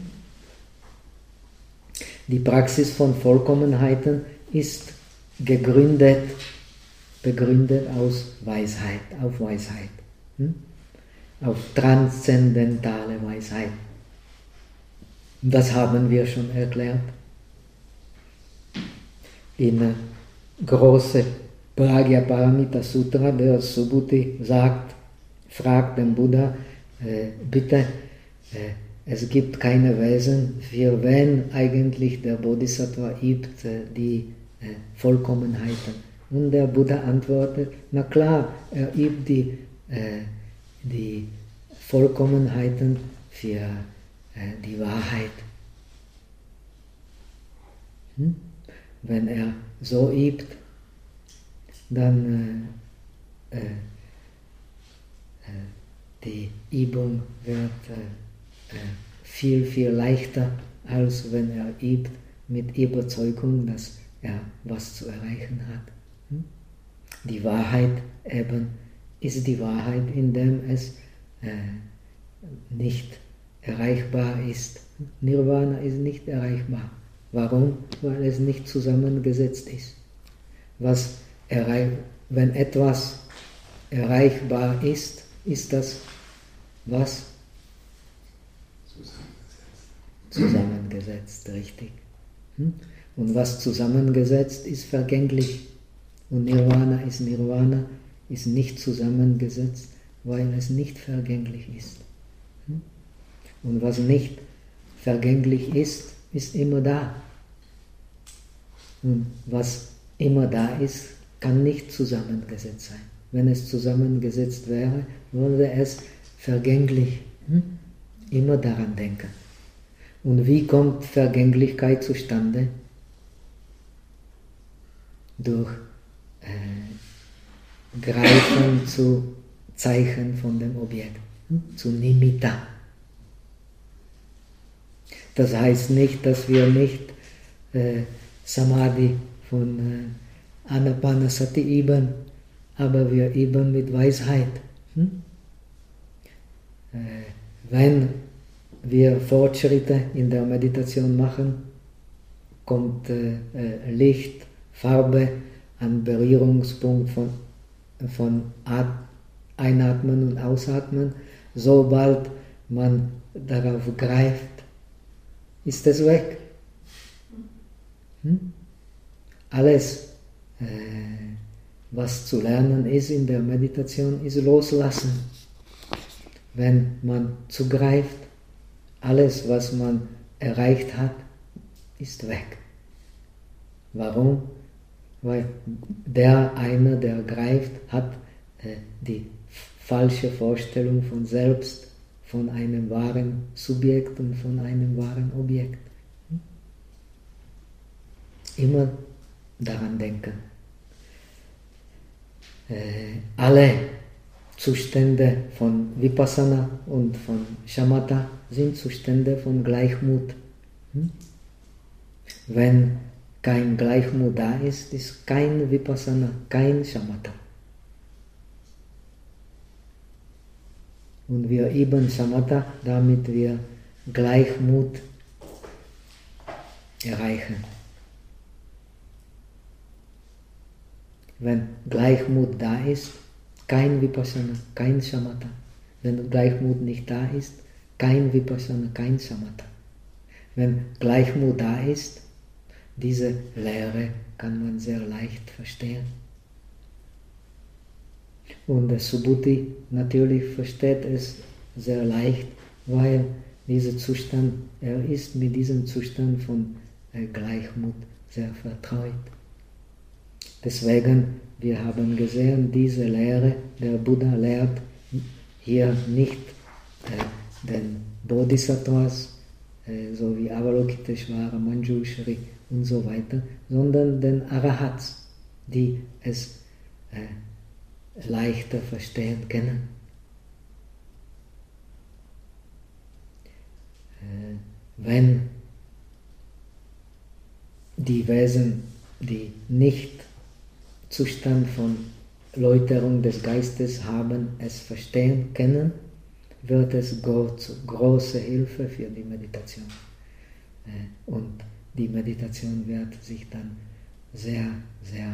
Die Praxis von Vollkommenheiten ist gegründet, begründet aus Weisheit, auf Weisheit, hm? auf transzendentale Weisheit. Das haben wir schon erklärt. In große Pragya-Paramita Sutra, der Subhuti sagt, fragt den Buddha, äh, bitte, äh, es gibt keine Wesen, für wen eigentlich der Bodhisattva übt äh, die äh, Vollkommenheiten. Und der Buddha antwortet, na klar, er übt die, äh, die Vollkommenheiten für äh, die Wahrheit. Hm? Wenn er so übt, dann äh, äh, die Übung wird äh, viel, viel leichter, als wenn er übt mit Überzeugung, dass er was zu erreichen hat. Hm? Die Wahrheit eben ist die Wahrheit, indem es äh, nicht erreichbar ist. Nirvana ist nicht erreichbar. Warum? Weil es nicht zusammengesetzt ist. Was erreich, wenn etwas erreichbar ist, ist das was? Zusammengesetzt. Zusammengesetzt, richtig. Und was zusammengesetzt ist vergänglich. Und Nirvana ist Nirvana, ist nicht zusammengesetzt, weil es nicht vergänglich ist. Und was nicht vergänglich ist, ist immer da. Und was immer da ist, kann nicht zusammengesetzt sein. Wenn es zusammengesetzt wäre, würde es vergänglich hm? immer daran denken. Und wie kommt Vergänglichkeit zustande? Durch äh, Greifen zu Zeichen von dem Objekt, hm? zu Nimitta. Das heißt nicht, dass wir nicht äh, Samadhi von äh, Anapanasati üben, aber wir üben mit Weisheit. Hm? Äh, wenn wir Fortschritte in der Meditation machen, kommt äh, äh, Licht, Farbe an Berührungspunkt von, von Einatmen und Ausatmen. Sobald man darauf greift, ist es weg. Hm? Alles, äh, was zu lernen ist in der Meditation, ist loslassen. Wenn man zugreift, alles, was man erreicht hat, ist weg. Warum? Weil der eine, der greift, hat äh, die falsche Vorstellung von selbst, von einem wahren Subjekt und von einem wahren Objekt. Immer daran denken. Äh, alle Zustände von Vipassana und von Shamatha sind Zustände von Gleichmut. Hm? Wenn kein Gleichmut da ist, ist kein Vipassana, kein Shamatha. Und wir üben Shamatha, damit wir Gleichmut erreichen. Wenn Gleichmut da ist, kein Vipassana, kein Shamatha. Wenn Gleichmut nicht da ist, kein Vipassana, kein Shamatha. Wenn Gleichmut da ist, diese Lehre kann man sehr leicht verstehen. Und der Subhuti natürlich versteht es sehr leicht, weil dieser Zustand, er ist mit diesem Zustand von Gleichmut sehr vertraut. Deswegen, wir haben gesehen, diese Lehre, der Buddha lehrt hier nicht äh, den Bodhisattvas, äh, äh, so wie Avalokiteshvara, Manjushri und so weiter, sondern den Arahats, die es äh, leichter verstehen können. Äh, wenn die Wesen, die nicht Zustand von Läuterung des Geistes haben, es verstehen können, wird es große Hilfe für die Meditation. Und die Meditation wird sich dann sehr, sehr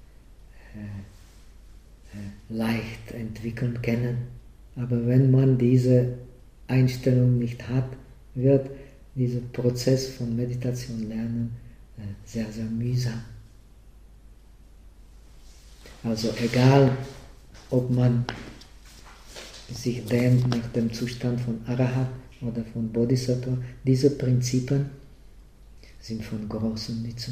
leicht entwickeln können. Aber wenn man diese Einstellung nicht hat, wird dieser Prozess von Meditation lernen sehr, sehr mühsam. Also egal, ob man sich dehnt nach dem Zustand von Arahat oder von Bodhisattva, diese Prinzipien sind von großem Nutzen.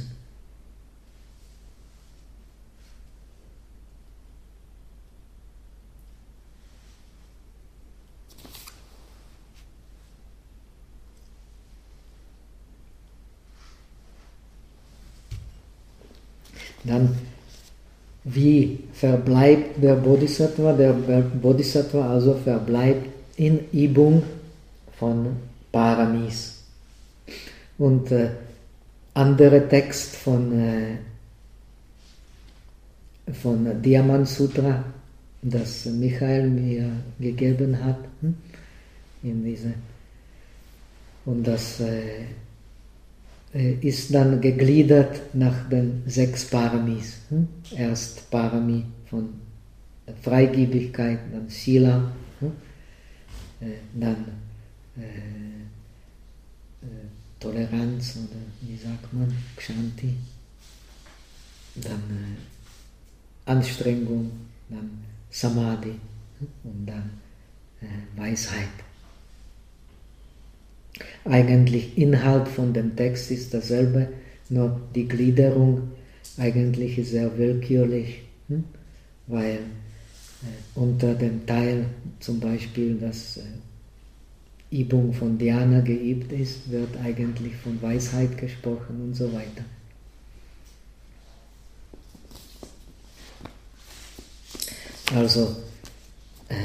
Dann, wie verbleibt der Bodhisattva? Der Bodhisattva also verbleibt in Übung von Paramis. Und äh, andere Text von, äh, von Diamant Sutra, das Michael mir gegeben hat, hm? in diese, und das äh, ist dann gegliedert nach den sechs Paramis. Hm? Erst Parami von Freigebigkeit, dann Sila, hm? äh, dann äh, äh, Toleranz oder wie sagt man, Kshanti, dann äh, Anstrengung, dann Samadhi hm? und dann äh, Weisheit. Eigentlich Inhalt von dem Text ist dasselbe, nur die Gliederung eigentlich ist sehr willkürlich, hm? weil äh, unter dem Teil zum Beispiel, dass äh, Übung von Dhyana geübt ist, wird eigentlich von Weisheit gesprochen und so weiter. Also, äh,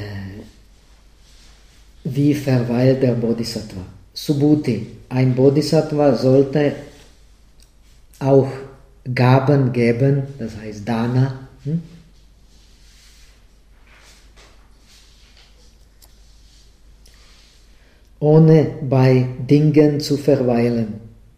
wie verweilt der Bodhisattva? Subhuti, ein Bodhisattva sollte auch Gaben geben, das heißt Dana, hm? ohne bei Dingen zu verweilen.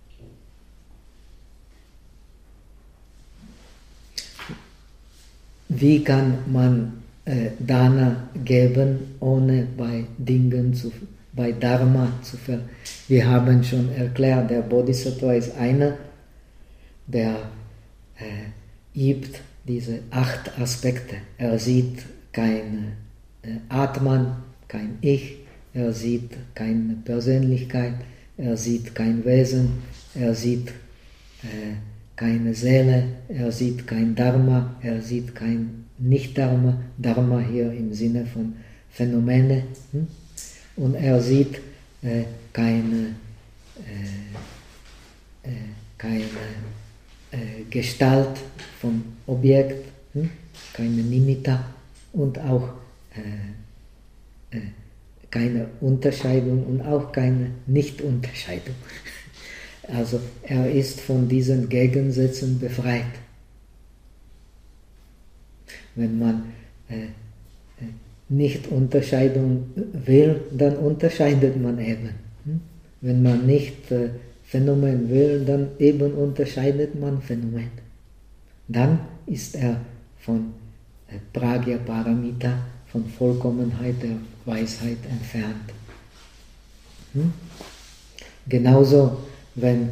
Wie kann man äh, Dana geben, ohne bei Dingen zu verweilen? Bei Dharma zu ver... Wir haben schon erklärt, der Bodhisattva ist einer, der äh, übt diese acht Aspekte. Er sieht kein äh, Atman, kein Ich, er sieht keine Persönlichkeit, er sieht kein Wesen, er sieht äh, keine Seele, er sieht kein Dharma, er sieht kein Nicht-Dharma, Dharma hier im Sinne von Phänomene. Hm? Und er sieht äh, keine, äh, äh, keine äh, Gestalt vom Objekt, hm? keine Nimitta und auch äh, äh, keine Unterscheidung und auch keine Nicht-Unterscheidung. Also er ist von diesen Gegensätzen befreit. Wenn man äh, nicht Unterscheidung will, dann unterscheidet man eben. Wenn man nicht äh, Phänomen will, dann eben unterscheidet man Phänomen. Dann ist er von äh, Pragya Paramita, von Vollkommenheit der Weisheit entfernt. Hm? Genauso, wenn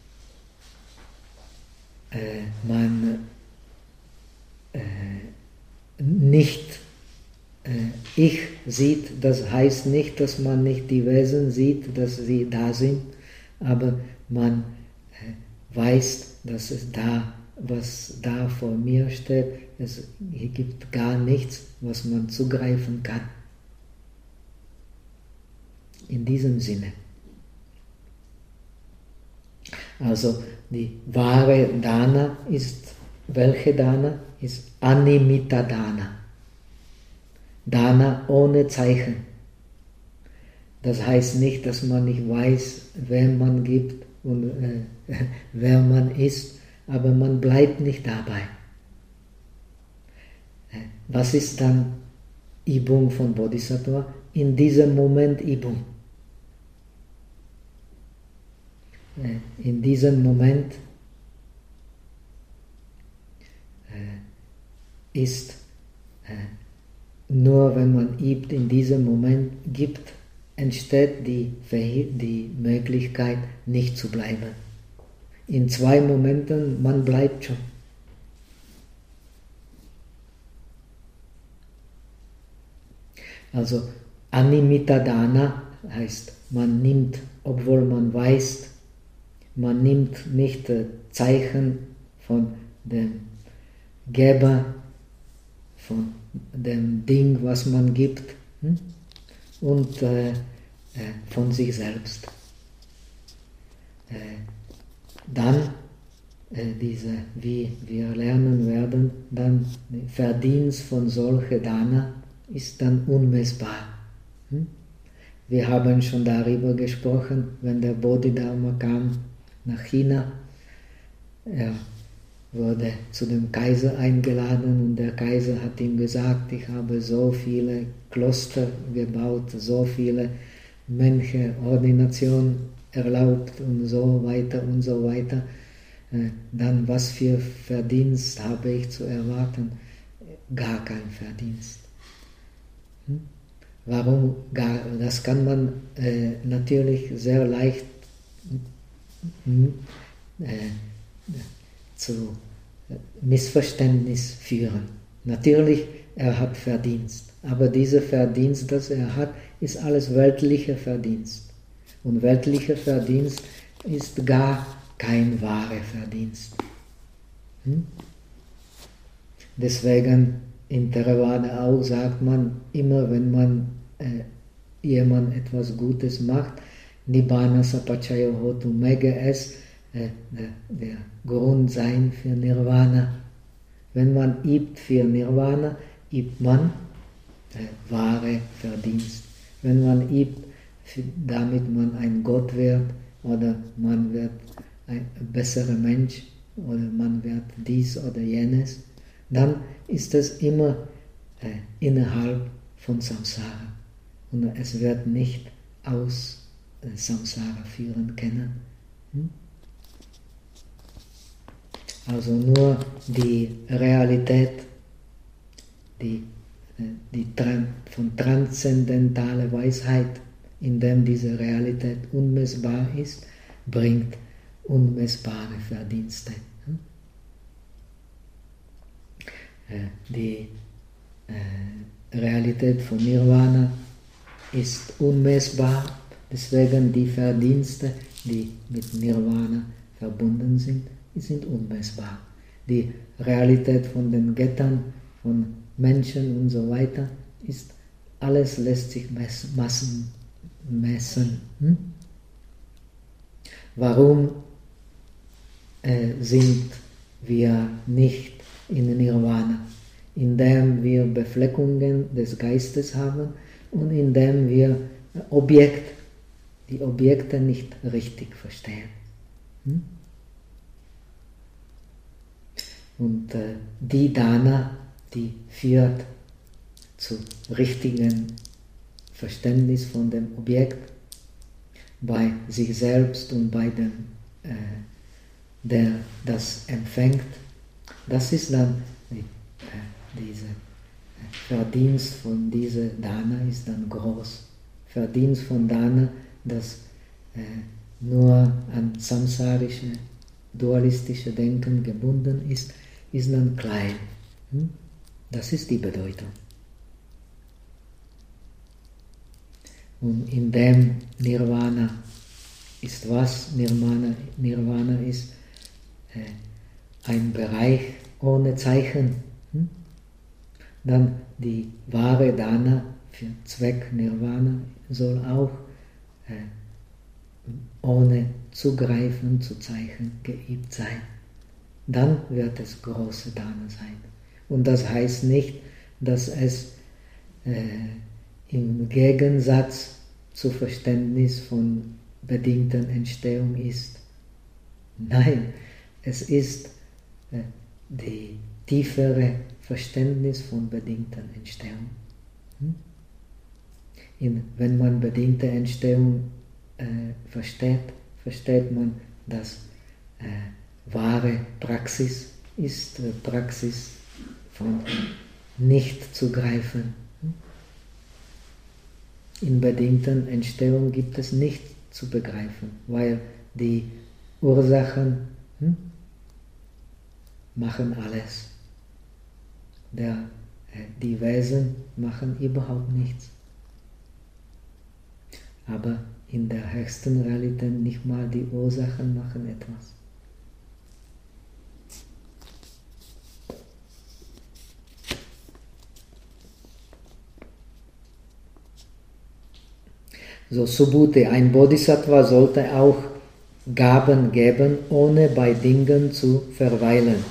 äh, man äh, nicht Ich sieht, das heißt nicht, dass man nicht die Wesen sieht, dass sie da sind, aber man weiß, dass es da, was da vor mir steht, es gibt gar nichts, was man zugreifen kann. In diesem Sinne. Also die wahre Dana ist, welche Dana? Ist Animita Dana. Dana ohne Zeichen. Das heißt nicht, dass man nicht weiß, wem man gibt und äh, wer man ist, aber man bleibt nicht dabei. Was ist dann Übung von Bodhisattva? In diesem Moment Übung. In diesem Moment ist nur, wenn man übt, in diesem Moment gibt, entsteht die, die Möglichkeit, nicht zu bleiben. In zwei Momenten, man bleibt schon. Also Animita Dana heißt, man nimmt, obwohl man weiß, man nimmt nicht Zeichen von dem Geber, von dem Ding, was man gibt, hm? und äh, äh, von sich selbst. Äh, dann, äh, diese, wie wir lernen werden, dann der Verdienst von solcher Dana ist dann unmessbar. Hm? Wir haben schon darüber gesprochen, wenn der Bodhidharma kam nach China, er wurde zu dem Kaiser eingeladen und der Kaiser hat ihm gesagt, ich habe so viele Kloster gebaut, so viele Mönche, Ordinationen erlaubt und so weiter und so weiter. Dann was für Verdienst habe ich zu erwarten? Gar kein Verdienst. Hm? Warum gar? Das kann man äh, natürlich sehr leicht äh, zu Missverständnis führen. Natürlich, er hat Verdienst, aber dieser Verdienst, das er hat, ist alles weltlicher Verdienst. Und weltlicher Verdienst ist gar kein wahrer Verdienst. Hm? Deswegen in Theravada auch sagt man, immer wenn man äh, jemand etwas Gutes macht, Nibbana Sapachayo Hotu, möge es äh, der, der Grund sein für Nirvana. Wenn man übt für Nirvana, übt man äh, wahre Verdienst. Wenn man übt, damit man ein Gott wird oder man wird ein besserer Mensch oder man wird dies oder jenes, dann ist es immer äh, innerhalb von Samsara. Und es wird nicht aus äh, Samsara führen können. Hm? Also nur die Realität, die, äh, die Tran von transzendentaler Weisheit, in dem diese Realität unmessbar ist, bringt unmessbare Verdienste. Hm? Die äh, Realität von Nirvana ist unmessbar, deswegen die Verdienste, die mit Nirvana verbunden sind, sind unmessbar. Die Realität von den Göttern, von Menschen und so weiter, ist alles lässt sich messen. messen. Hm? Warum äh, sind wir nicht in Nirvana? Indem wir Befleckungen des Geistes haben und indem wir Objekt, die Objekte nicht richtig verstehen. Hm? Und äh, die Dana, die führt zu richtigen Verständnis von dem Objekt bei sich selbst und bei dem, äh, der das empfängt. Das ist dann die, äh, diese Verdienst von dieser Dana ist dann groß. Verdienst von Dana, das äh, nur an samsarische, dualistische Denken gebunden ist, ist dann klein. Hm? Das ist die Bedeutung. Und in dem Nirvana ist was? Nirvana, Nirvana ist äh, ein Bereich ohne Zeichen. Hm? Dann die wahre Dana für Zweck Nirvana soll auch äh, ohne Zugreifen zu Zeichen geübt sein. Dann wird es große Dana sein. Und das heißt nicht, dass es äh, im Gegensatz zu Verständnis von bedingten Entstehung ist. Nein, es ist äh, die tiefere Verständnis von bedingten Entstehung. Hm? In, wenn man bedingte Entstehung äh, versteht, versteht man, dass äh, wahre Praxis ist äh, Praxis von nicht zu greifen. In bedingten Entstehung gibt es nicht zu begreifen, weil die Ursachen hm, machen alles. Der, äh, die Wesen machen überhaupt nichts. Aber in der höchsten Realität nicht mal die Ursachen machen etwas. So Subhuti, ein Bodhisattva sollte auch Gaben geben, ohne bei Dingen zu verweilen.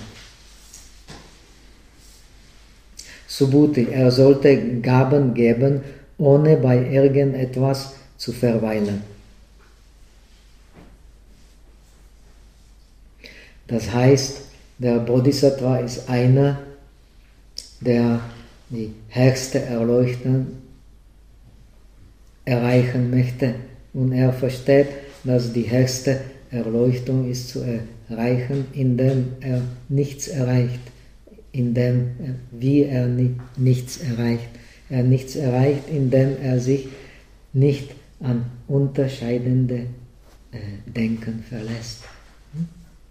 Subhuti, er sollte Gaben geben, ohne bei irgendetwas zu verweilen. Das heißt, der Bodhisattva ist einer, der die höchste Erleuchtung erreichen möchte. Und er versteht, dass die höchste Erleuchtung ist zu erreichen, indem er nichts erreicht, indem er, wie er ni- nichts erreicht. Er nichts erreicht, indem er sich nicht an unterscheidende äh, Denken verlässt. Hm?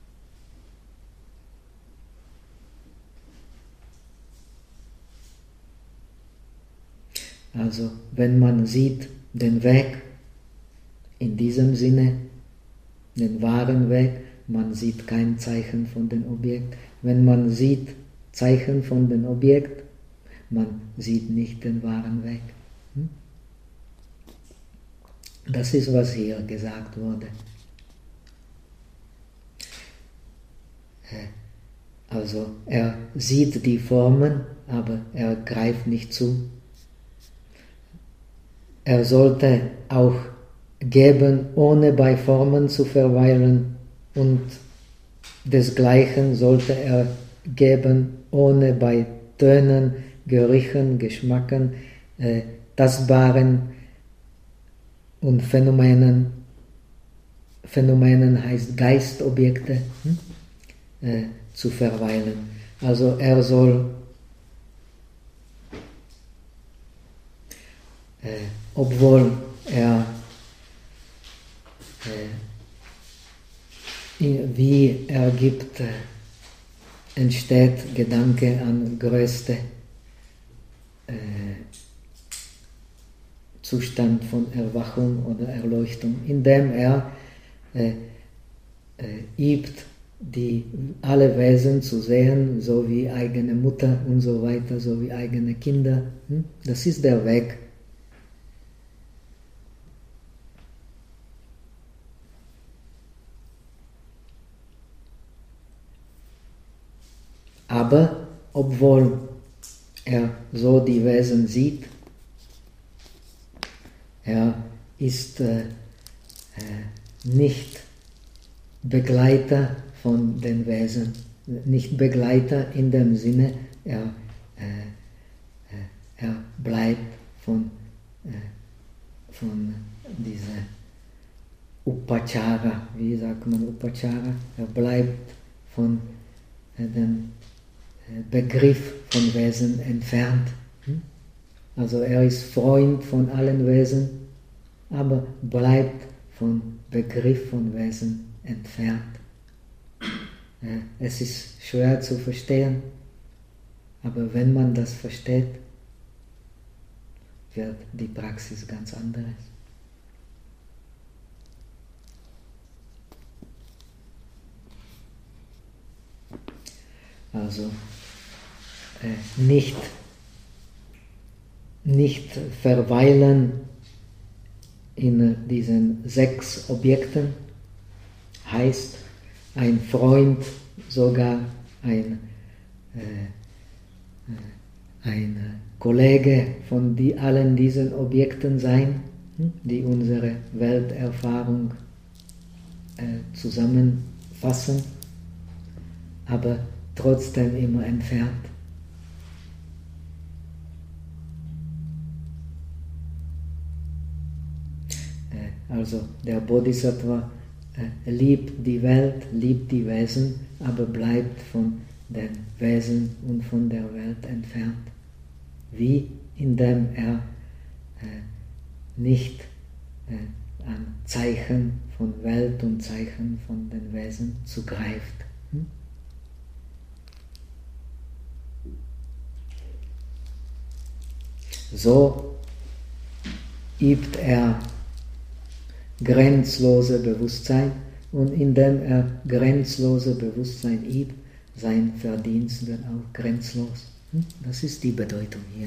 Also, wenn man sieht den Weg, in diesem Sinne, den wahren Weg, man sieht kein Zeichen von dem Objekt. Wenn man sieht Zeichen von dem Objekt, man sieht nicht den wahren Weg. Hm? Das ist, was hier gesagt wurde. Also, er sieht die Formen, aber er greift nicht zu. Er sollte auch geben, ohne bei Formen zu verweilen, und desgleichen sollte er geben, ohne bei Tönen, Gerüchen, Geschmacken, äh, Tastbaren und Phänomenen, Phänomenen heißt Geistobjekte, hm? äh, zu verweilen. Also er soll äh, obwohl er äh, wie er gibt, äh, entsteht Gedanke an größte äh, Zustand von Erwachung oder Erleuchtung, indem er äh, äh, übt, die alle Wesen zu sehen, so wie eigene Mutter und so weiter, so wie eigene Kinder. Hm? Das ist der Weg. Aber obwohl er so die Wesen sieht, er ist äh, äh, nicht Begleiter von den Wesen, nicht Begleiter in dem Sinne, er, äh, äh, er bleibt von, äh, von dieser Upachara, wie sagt man Upachara, er bleibt von äh, dem Begriff von Wesen entfernt. Also er ist Freund von allen Wesen, aber bleibt vom Begriff von Wesen entfernt. Es ist schwer zu verstehen, aber wenn man das versteht, wird die Praxis ganz anderes. Also äh, nicht, nicht verweilen in diesen sechs Objekten, heißt ein Freund, sogar ein, äh, ein Kollege von die, allen diesen Objekten sein, die unsere Welterfahrung äh, zusammenfassen, aber trotzdem immer entfernt. Äh, also der Bodhisattva äh, liebt die Welt, liebt die Wesen, aber bleibt von den Wesen und von der Welt entfernt. Wie? Indem er äh, nicht äh, an Zeichen von Welt und Zeichen von den Wesen zugreift. Hm? So übt er grenzlose Bewusstsein, und indem er grenzlose Bewusstsein übt, sein Verdienst wird auch grenzlos. Hm? Das ist die Bedeutung hier.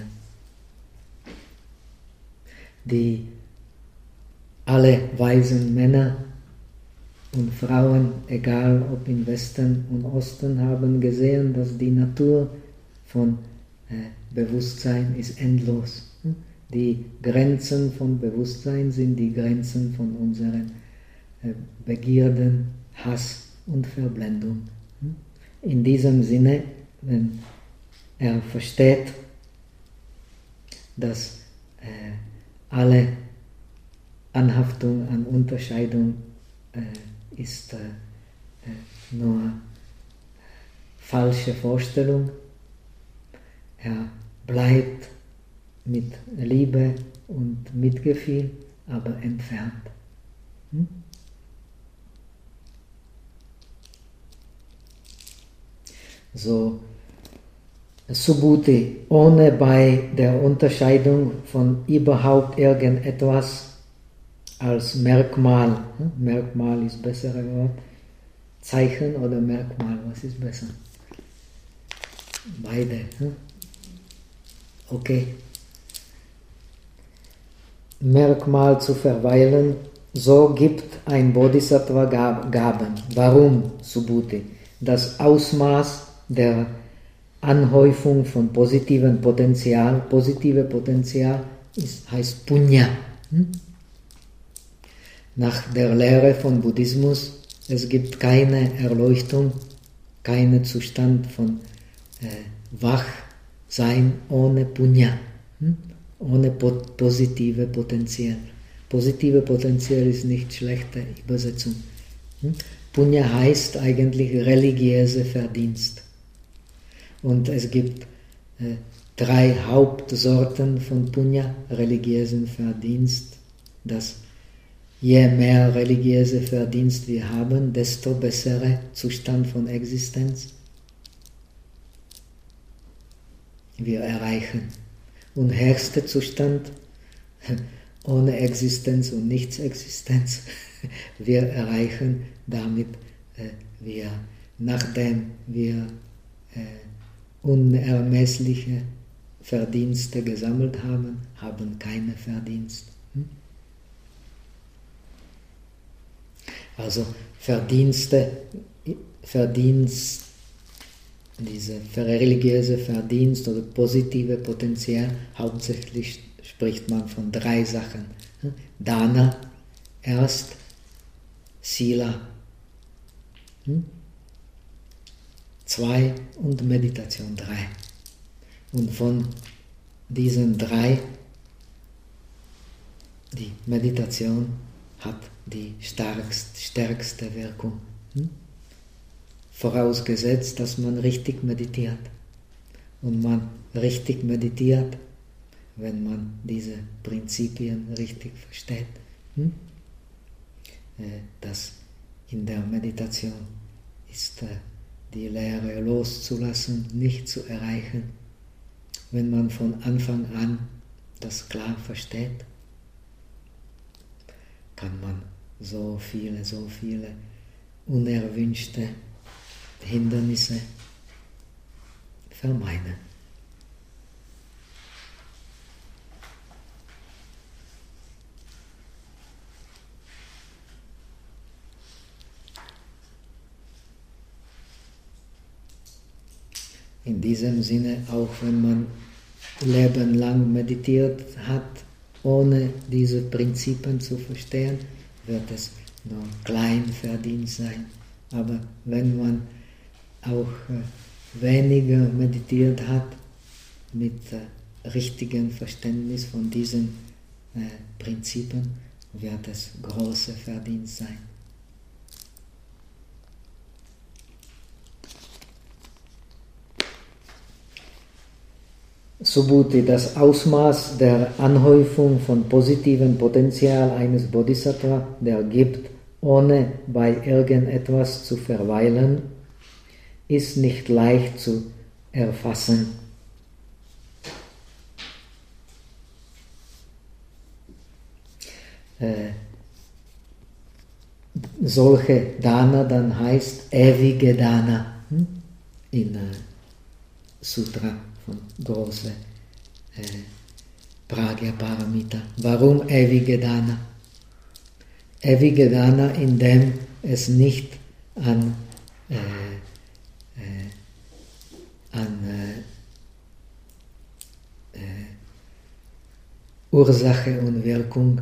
Die alle weisen Männer und Frauen, egal ob im Westen und Osten, haben gesehen, dass die Natur von äh, Bewusstsein ist endlos. Die Grenzen von Bewusstsein sind die Grenzen von unseren äh, Begierden, Hass und Verblendung. In diesem Sinne, wenn er versteht, dass äh, alle Anhaftung an Unterscheidung äh, ist äh, äh, nur falsche Vorstellung. Er bleibt mit Liebe und Mitgefühl, aber entfernt. Hm? So, Subhuti, ohne bei der Unterscheidung von überhaupt irgendetwas als Merkmal, hm? Merkmal ist das bessere Wort, Zeichen oder Merkmal, was ist besser? Beide. Hm? Okay. Merkmal zu verweilen, so gibt ein Bodhisattva Gaben. Warum, Subhuti? Das Ausmaß der Anhäufung von positiven Potenzial, positive Potenzial ist, heißt Punya. Hm? Nach der Lehre von Buddhismus, es gibt keine Erleuchtung, keinen Zustand von äh, Wachsein ohne Punya, hm? ohne po positive Potenzial. Positive Potenzial ist nicht schlechte Übersetzung. Hm? Punya heißt eigentlich religiöse Verdienst. Und es gibt äh, drei Hauptsorten von Punya, religiösen Verdienst. Dass je mehr religiöse Verdienst wir haben, desto besserer Zustand von Existenz wir erreichen. Und höchster Zustand, ohne Existenz und Nichtsexistenz, wir erreichen damit, äh, wir, nachdem wir äh, unermessliche Verdienste gesammelt haben, haben keine Verdienst. Hm? Also Verdienste, Verdienst, diese religiöse Verdienst oder positive Potenzial, hauptsächlich spricht man von drei Sachen. Dana, erst Sila, zwei und Meditation, drei. Und von diesen drei, die Meditation hat die stärkste, stärkste Wirkung. Hm? Vorausgesetzt, dass man richtig meditiert. Und man richtig meditiert, wenn man diese Prinzipien richtig versteht. Hm? Das in der Meditation ist die Lehre loszulassen, nicht zu erreichen. Wenn man von Anfang an das klar versteht, kann man so viele, so viele unerwünschte Hindernisse vermeiden. in diesem Sinne, auch wenn man lebenlang meditiert hat, ohne diese Prinzipien zu verstehen, wird es nur klein verdient sein. Aber wenn man auch äh, weniger meditiert hat, mit äh, richtigem Verständnis von diesen äh, Prinzipien, wird es große Verdienst sein. Subhuti, das Ausmaß der Anhäufung von positivem Potenzial eines Bodhisattva, der gibt, ohne bei irgendetwas zu verweilen, ist nicht leicht zu erfassen. Äh, solche Dana dann heißt ewige Dana hm? in äh, Sutra von große äh, Pragya Paramita. Warum ewige Dana? Ewige Dana, indem es nicht an, äh, äh, an äh, äh, Ursache und Wirkung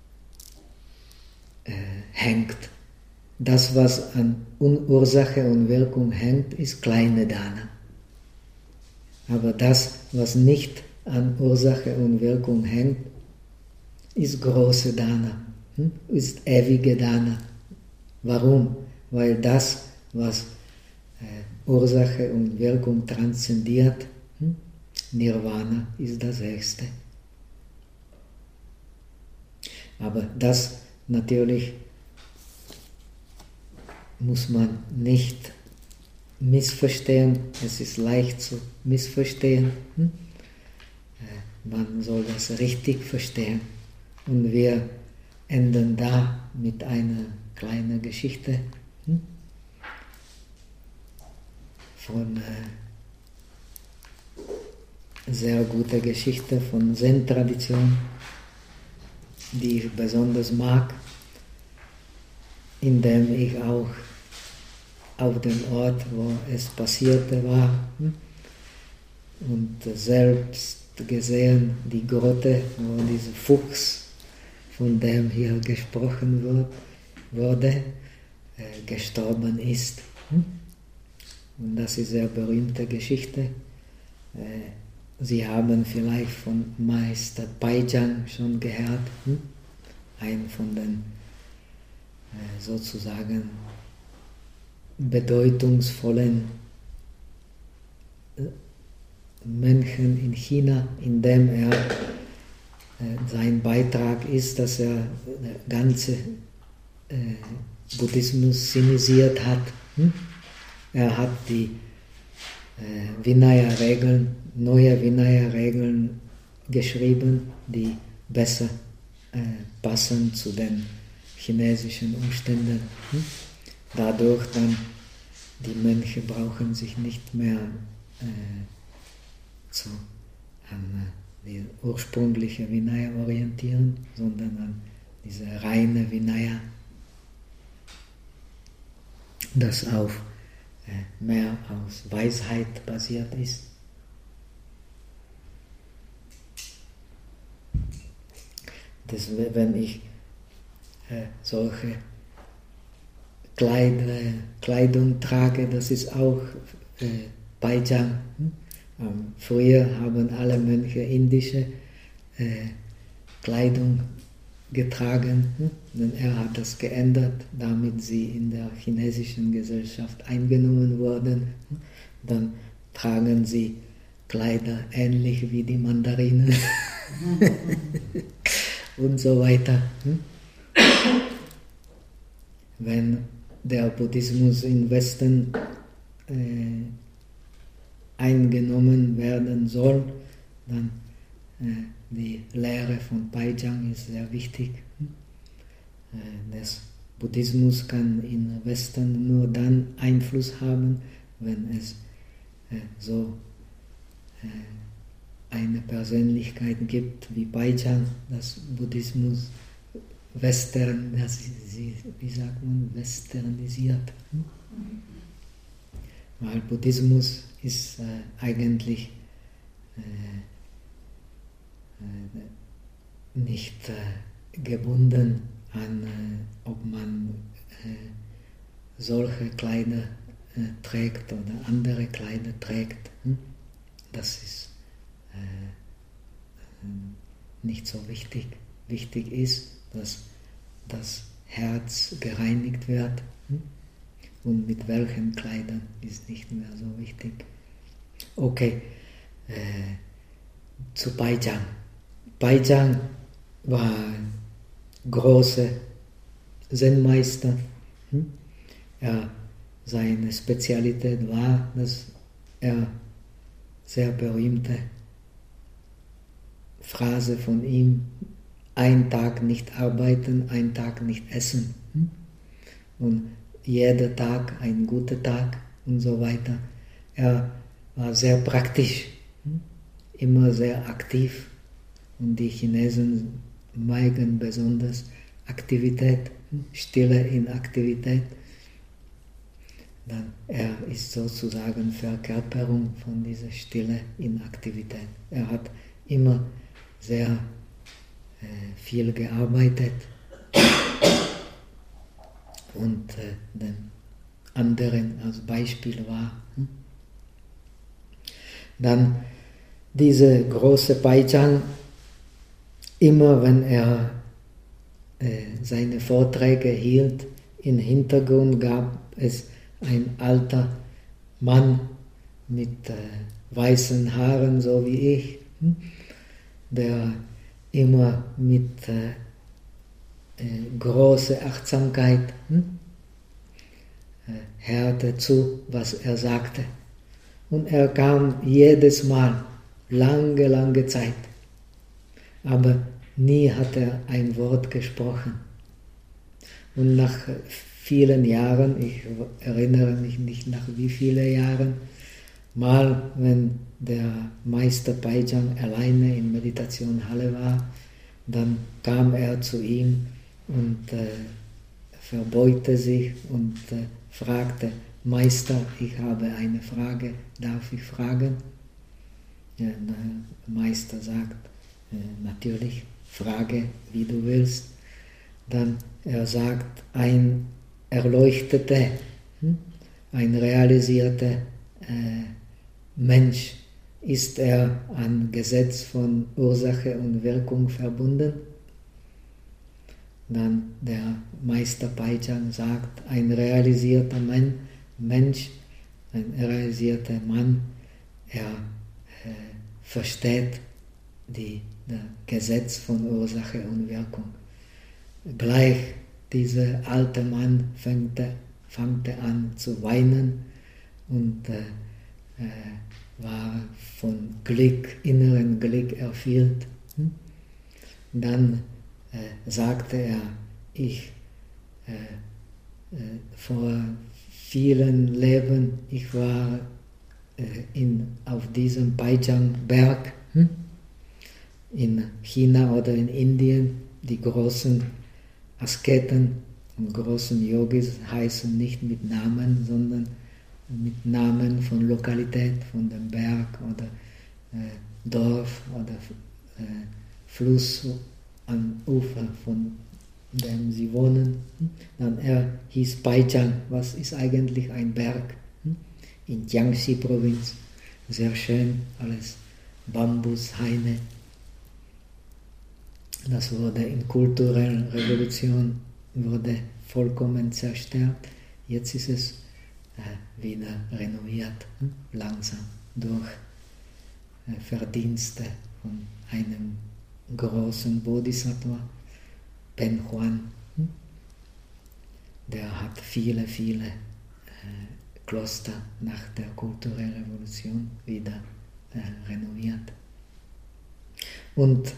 äh, hängt. Das, was an Ursache und Wirkung hängt, ist kleine Dana. Aber das, was nicht an Ursache und Wirkung hängt, ist große Dana, hm? ist ewige Dana. Warum? Weil das, was äh, Ursache und Wirkung transzendiert, hm? Nirvana, ist das Höchste. Aber das natürlich muss man nicht missverstehen, es ist leicht zu missverstehen. Hm? Man soll das richtig verstehen. Und wir enden da mit einer kleinen Geschichte hm? von äh, sehr guter Geschichte von Zen-Tradition, die ich besonders mag, indem ich auch auf dem Ort, wo es passierte, war und selbst gesehen die Grotte, wo dieser Fuchs, von dem hier gesprochen wird, wurde, äh, gestorben ist. Und das ist eine sehr berühmte Geschichte. Äh, Sie haben vielleicht von Meister Paijang schon gehört, hm? Ein von den äh, sozusagen bedeutungsvollen Mönchen in China, in dem er äh, sein Beitrag ist, dass er den ganzen äh, Buddhismus sinisiert hat. Hm? Er hat die äh, Vinaya-Regeln, neue Vinaya-Regeln geschrieben, die besser äh, passen zu den chinesischen Umständen. Hm? Dadurch dann, die Mönche brauchen sich nicht mehr äh, zu, an äh, die ursprüngliche Vinaya orientieren, sondern an diese reine Vinaya, das auf äh, mehr aus Weisheit basiert ist. Das, wenn ich äh, solche Kleid, äh, Kleidung trage, das ist auch äh, Paijang. Hm? Ähm, früher haben alle Mönche indische äh, Kleidung getragen, hm? Denn er hat das geändert, damit sie in der chinesischen Gesellschaft eingenommen wurden. Hm? Dann tragen sie Kleider ähnlich wie die Mandarinen und so weiter. Hm? Wenn der Buddhismus im Westen äh, eingenommen werden soll, dann äh, die Lehre von Paijang ist sehr wichtig. Äh, das Buddhismus kann im Westen nur dann Einfluss haben, wenn es äh, so äh, eine Persönlichkeit gibt wie Paijang, das Buddhismus Western, das ist, wie sagt man, westernisiert. Hm? Weil Buddhismus ist äh, eigentlich äh, äh, nicht äh, gebunden an, äh, ob man äh, solche Kleider äh, trägt oder andere Kleider trägt. Hm? Das ist äh, äh, nicht so wichtig. Wichtig ist, dass das Herz gereinigt wird. Hm? Und mit welchen Kleidern ist nicht mehr so wichtig. Okay, äh, zu Baizhang. Baizhang war ein großer Zen-Meister. Hm? Ja, seine Spezialität war, dass er sehr berühmte Phrase von ihm, ein Tag nicht arbeiten, ein Tag nicht essen. Hm? Und jeder Tag ein guter Tag und so weiter. Er war sehr praktisch, hm? Immer sehr aktiv. Und die Chinesen mögen besonders Aktivität, hm? Stille in Aktivität. Dann er ist sozusagen Verkörperung von dieser Stille in Aktivität. Er hat immer sehr äh, viel gearbeitet und äh, den anderen als Beispiel war. Hm? Dann diese große Baizhang, immer wenn er äh, seine Vorträge hielt, im Hintergrund gab es ein alter Mann mit äh, weißen Haaren, so wie ich, hm? der immer mit äh, äh, großer Achtsamkeit hm? äh, hörte zu, was er sagte. Und er kam jedes Mal, lange, lange Zeit. Aber nie hat er ein Wort gesprochen. Und nach vielen Jahren, ich erinnere mich nicht nach wie vielen Jahren, mal, wenn der Meister Baizhang alleine in Meditationshalle war, dann kam er zu ihm und äh, verbeugte sich und äh, fragte, Meister, ich habe eine Frage, darf ich fragen? Ja, der Meister sagt, äh, natürlich, frage, wie du willst. Dann er sagt, ein erleuchteter, hm, ein realisierter äh, Mensch, ist er an Gesetz von Ursache und Wirkung verbunden? Dann der Meister Baizhang sagt, ein realisierter Mann, Mensch, ein realisierter Mann, er äh, versteht die, das Gesetz von Ursache und Wirkung. Gleich dieser alte Mann fängt, fängt an zu weinen und äh, äh, war von Glück, inneren Glück erfüllt. Hm? Dann äh, sagte er, ich äh, äh, vor vielen Leben, ich war äh, in, auf diesem Baizhang-Berg hm? in China oder in Indien. Die großen Asketen und großen Yogis heißen nicht mit Namen, sondern mit Namen von Lokalität, von dem Berg oder äh, Dorf oder äh, Fluss am Ufer, von dem sie wohnen. Dann er hieß Baizhang, was ist eigentlich ein Berg? In Jiangxi-Provinz, sehr schön, alles Bambushaine. Das wurde in kulturellen Revolution wurde vollkommen zerstört. Jetzt ist es äh, wieder renoviert, hm? langsam durch äh, Verdienste von einem großen Bodhisattva, Ben Huan. Hm? Der hat viele, viele äh, Kloster nach der kulturellen Revolution wieder äh, renoviert. Und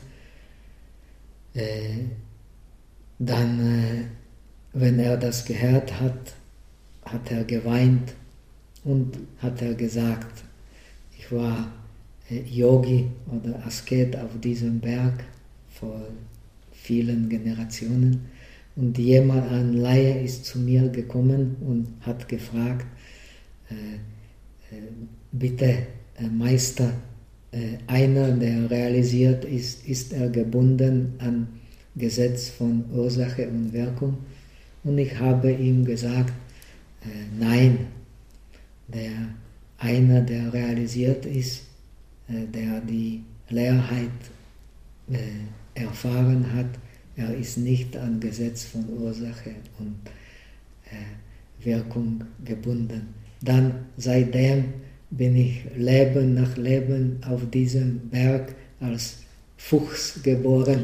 Äh, dann, äh, wenn er das gehört hat, hat er geweint und hat er gesagt, ich war äh, Yogi oder Asket auf diesem Berg vor vielen Generationen und jemand, ein Laie, ist zu mir gekommen und hat gefragt, äh, bitte Meister, einer, der realisiert ist, ist er gebunden an Gesetz von Ursache und Wirkung? Und ich habe ihm gesagt, nein, der einer, der realisiert ist, der die Leerheit erfahren hat, er ist nicht an Gesetz von Ursache und Wirkung gebunden. Dann seitdem bin ich Leben nach Leben auf diesem Berg als Fuchs geboren.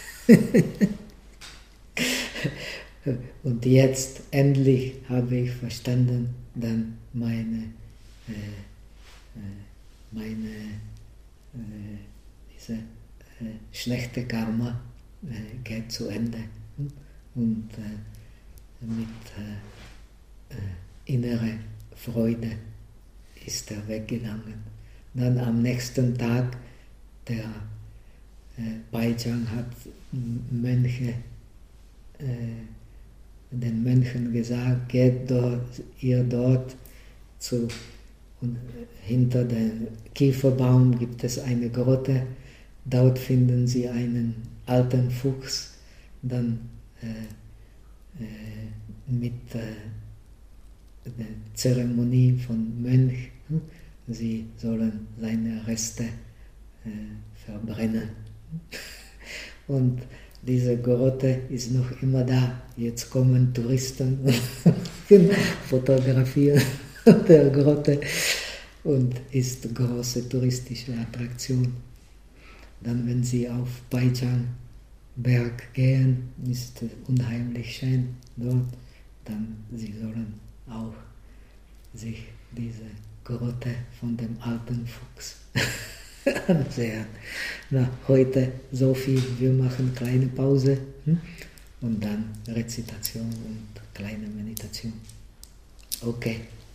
Und jetzt endlich habe ich verstanden, dann meine, äh, meine äh, diese äh, schlechte Karma äh, geht zu Ende. Und äh, mit äh, äh, innerer Freude ist er weggegangen. Dann am nächsten Tag, der äh, Baichang hat Mönche, äh, den Mönchen gesagt, geht dort, ihr dort zu, und hinter dem Kieferbaum gibt es eine Grotte, dort finden sie einen alten Fuchs, dann äh, äh, mit äh, der Zeremonie von Mönch, sie sollen seine Reste äh, verbrennen. Und diese Grotte ist noch immer da. Jetzt kommen Touristen und fotografieren der Grotte und ist eine große touristische Attraktion. Dann, wenn Sie auf Baichang Berg gehen, ist es unheimlich schön dort. Dann Sie sollen auch sich diese Grotte von dem alten Fuchs ansehen. Na, heute so viel, wir machen kleine Pause hm? und dann Rezitation und kleine Meditation. Okay.